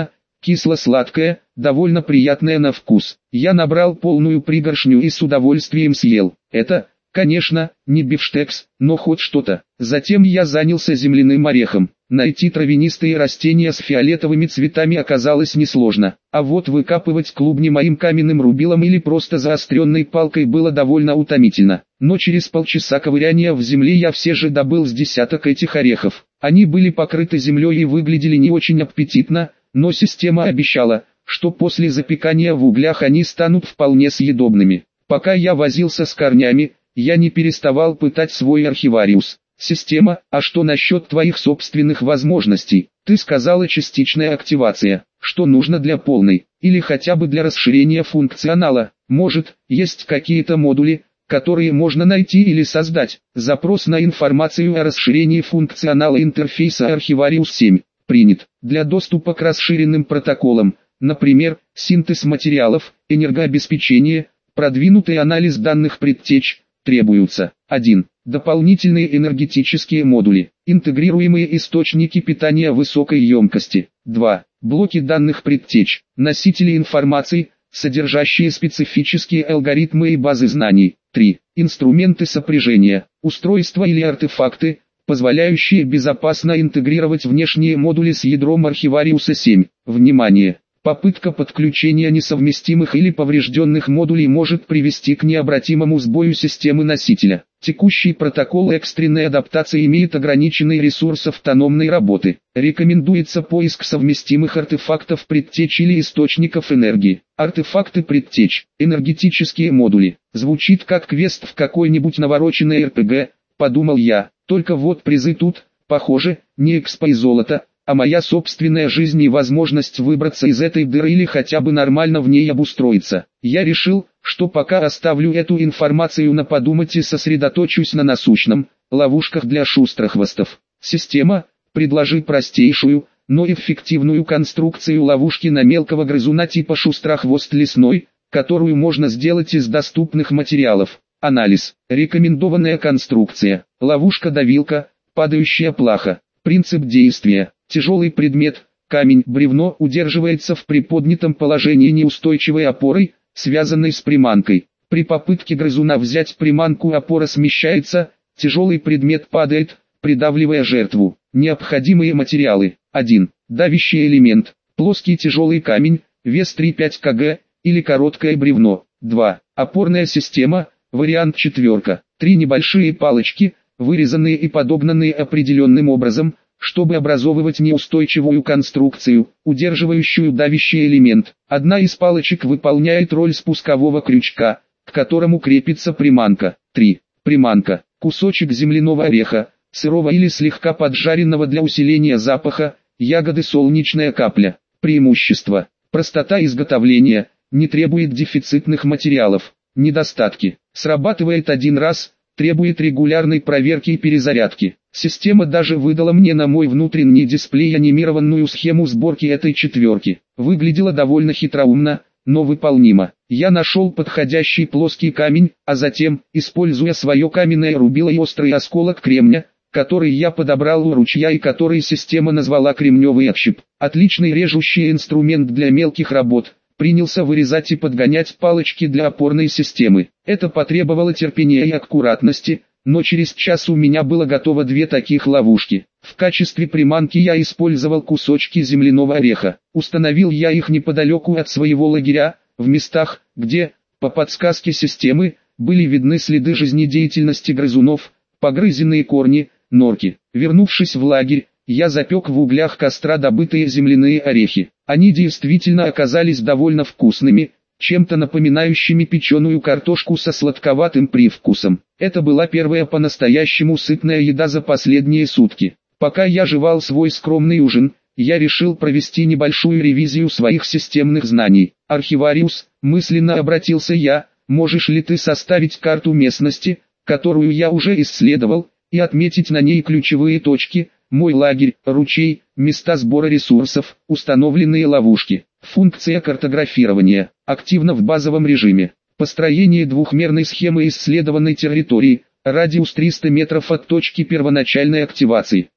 кисло-сладкое, довольно приятное на вкус. Я набрал полную пригоршню и с удовольствием съел. Это, конечно, не бифштекс, но хоть что-то. Затем я занялся земляным орехом. Найти травянистые растения с фиолетовыми цветами оказалось несложно, а вот выкапывать клубни моим каменным рубилом или просто заостренной палкой было довольно утомительно. Но через полчаса ковыряния в земле я все же добыл с десяток этих орехов. Они были покрыты землей и выглядели не очень аппетитно, но система обещала, что после запекания в углях они станут вполне съедобными. Пока я возился с корнями, я не переставал пытать свой архивариус. Система, а что насчет твоих собственных возможностей? Ты сказала частичная активация. Что нужно для полной, или хотя бы для расширения функционала? Может, есть какие-то модули, которые можно найти или создать? Запрос на информацию о расширении функционала интерфейса Archivarius семь. Принят. Для доступа к расширенным протоколам, например, синтез материалов, энергообеспечение, продвинутый анализ данных предтеч, требуются. один. Дополнительные энергетические модули, интегрируемые источники питания высокой емкости. два. Блоки данных предтеч, носители информации, содержащие специфические алгоритмы и базы знаний. три. Инструменты сопряжения, устройства или артефакты, позволяющие безопасно интегрировать внешние модули с ядром Архивариуса семь. Внимание! Попытка подключения несовместимых или поврежденных модулей может привести к необратимому сбою системы носителя. Текущий протокол экстренной адаптации имеет ограниченный ресурс автономной работы. Рекомендуется поиск совместимых артефактов предтеч или источников энергии. Артефакты предтеч, энергетические модули. Звучит как квест в какой-нибудь навороченной эр пи гэ, подумал я. Только вот призы тут, похоже, не экспо и золото, а моя собственная жизнь и возможность выбраться из этой дыры или хотя бы нормально в ней обустроиться. Я решил, что пока оставлю эту информацию на подумать и сосредоточусь на насущном, ловушках для шустрохвостов. Система, предложи простейшую, но эффективную конструкцию ловушки на мелкого грызуна типа шустрохвост лесной, которую можно сделать из доступных материалов. Анализ. Рекомендованная конструкция. Ловушка-давилка, падающая плаха. Принцип действия. Тяжелый предмет, камень, бревно удерживается в приподнятом положении неустойчивой опорой, связанной с приманкой. При попытке грызуна взять приманку, опора смещается, тяжелый предмет падает, придавливая жертву. Необходимые материалы. один. Давящий элемент. Плоский тяжелый камень, вес три-пять килограммов, или короткое бревно. два. Опорная система, вариант четверка. Три небольшие палочки, вырезанные и подогнанные определенным образом, чтобы образовывать неустойчивую конструкцию, удерживающую давящий элемент. Одна из палочек выполняет роль спускового крючка, к которому крепится приманка. три. Приманка. Кусочек земляного ореха, сырого или слегка поджаренного для усиления запаха, ягоды солнечная капля. Преимущество. Простота изготовления, не требует дефицитных материалов. Недостатки. Срабатывает один раз, требует регулярной проверки и перезарядки. Система даже выдала мне на мой внутренний дисплей анимированную схему сборки этой четверки. Выглядела довольно хитроумно, но выполнимо. Я нашел подходящий плоский камень, а затем, используя свое каменное рубило и острый осколок кремня, который я подобрал у ручья и который система назвала кремневый отщеп, отличный режущий инструмент для мелких работ, принялся вырезать и подгонять палочки для опорной системы. Это потребовало терпения и аккуратности, но через час у меня было готово две таких ловушки. В качестве приманки я использовал кусочки земляного ореха. Установил я их неподалеку от своего лагеря, в местах, где, по подсказке системы, были видны следы жизнедеятельности грызунов, погрызенные корни, норки. Вернувшись в лагерь, я запек в углях костра добытые земляные орехи. Они действительно оказались довольно вкусными, чем-то напоминающими печеную картошку со сладковатым привкусом. Это была первая по-настоящему сытная еда за последние сутки. Пока я жевал свой скромный ужин, я решил провести небольшую ревизию своих системных знаний. «Архивариус», мысленно обратился я, «можешь ли ты составить карту местности, которую я уже исследовал, и отметить на ней ключевые точки, мой лагерь, ручей, места сбора ресурсов, установленные ловушки?» Функция картографирования активна в базовом режиме. Построение двухмерной схемы исследованной территории, радиус триста метров от точки первоначальной активации.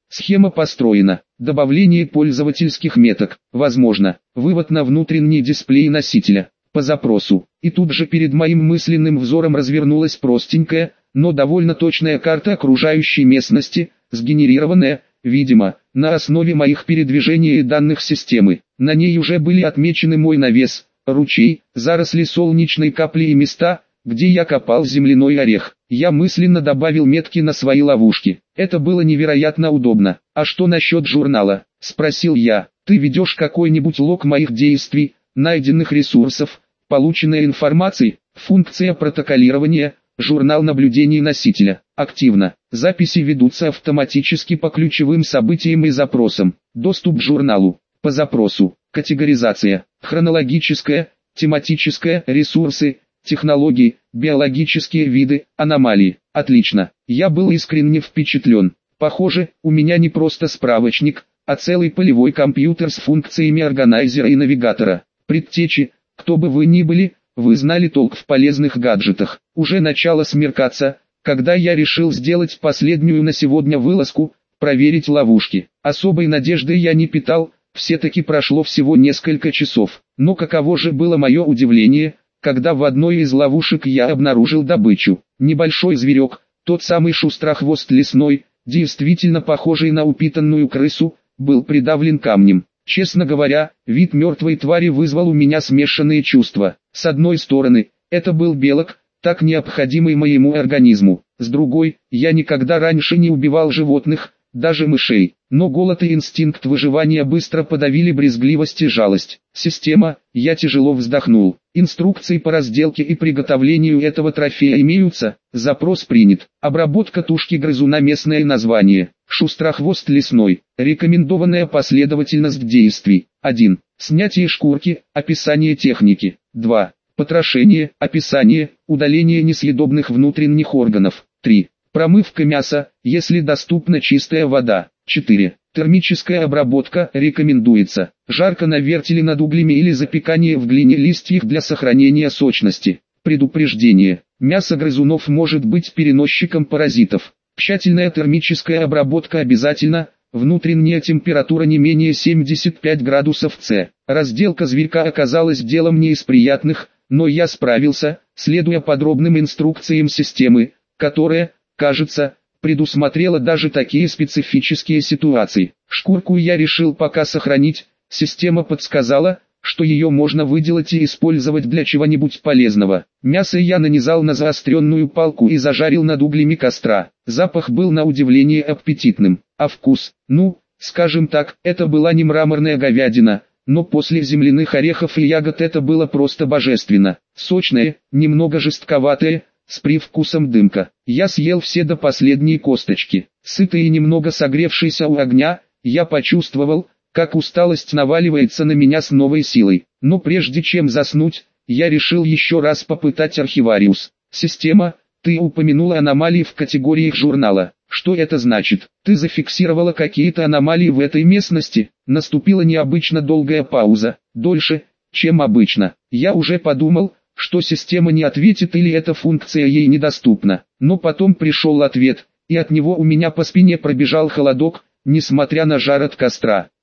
Схема построена. Добавление пользовательских меток. Возможно. Вывод на внутренний дисплей носителя. По запросу. И тут же перед моим мысленным взором развернулась простенькая, но довольно точная карта окружающей местности, сгенерированная, видимо, на основе моих передвижений и данных системы. На ней уже были отмечены мой навес, ручей, заросли солнечной капли и места, где я копал земляной орех. Я мысленно добавил метки на свои ловушки. Это было невероятно удобно. «А что насчет журнала?» – спросил я. «Ты ведешь какой-нибудь лог моих действий, найденных ресурсов, полученной информации?» Функция протоколирования, журнал наблюдений носителя. Активно. Записи ведутся автоматически по ключевым событиям и запросам. Доступ к журналу. По запросу. Категоризация. Хронологическая, тематическая, ресурсы, технологии, биологические виды, аномалии. Отлично. Я был искренне впечатлен. Похоже, у меня не просто справочник, а целый полевой компьютер с функциями органайзера и навигатора. Предтечи, кто бы вы ни были, вы знали толк в полезных гаджетах. Уже начало смеркаться, когда я решил сделать последнюю на сегодня вылазку, проверить ловушки. Особой надежды я не питал, все-таки прошло всего несколько часов. Но каково же было мое удивление, когда в одной из ловушек я обнаружил добычу. Небольшой зверек, тот самый шустрохвост лесной, действительно похожий на упитанную крысу, был придавлен камнем. Честно говоря, вид мертвой твари вызвал у меня смешанные чувства. С одной стороны, это был белок, так необходимый моему организму. С другой, я никогда раньше не убивал животных, даже мышей. Но голод и инстинкт выживания быстро подавили брезгливость и жалость. Система, я тяжело вздохнул. Инструкции по разделке и приготовлению этого трофея имеются. Запрос принят. Обработка тушки грызуна, местное название. Шустрохвост лесной. Рекомендованная последовательность действий. один. Снятие шкурки, описание техники. два. Потрошение, описание, удаление несъедобных внутренних органов. три. Промывка мяса, если доступна чистая вода. четыре. Термическая обработка рекомендуется. Жарка на вертеле над углями или запекание в глине листьев для сохранения сочности. Предупреждение. Мясо грызунов может быть переносчиком паразитов. Тщательная термическая обработка обязательна. Внутренняя температура не менее семьдесят пять градусов Цельсия. Разделка зверька оказалась делом не из приятных, но я справился, следуя подробным инструкциям системы, которая, кажется, предусмотрела даже такие специфические ситуации. Шкурку я решил пока сохранить, система подсказала, что ее можно выделать и использовать для чего-нибудь полезного. Мясо я нанизал на заостренную палку и зажарил над углями костра. Запах был на удивление аппетитным, а вкус, ну, скажем так, это была не мраморная говядина, но после земляных орехов и ягод это было просто божественно. Сочное, немного жестковатое, с привкусом дымка. Я съел все до последней косточки. Сытый и немного согревшийся у огня, я почувствовал, как усталость наваливается на меня с новой силой. Но прежде чем заснуть, я решил еще раз попытать архивариус. Система, ты упомянула аномалии в категориях журнала. Что это значит? Ты зафиксировала какие-то аномалии в этой местности? Наступила необычно долгая пауза, дольше, чем обычно. Я уже подумал, что система не ответит или эта функция ей недоступна. Но потом пришел ответ, и от него у меня по спине пробежал холодок, несмотря на жар от костра.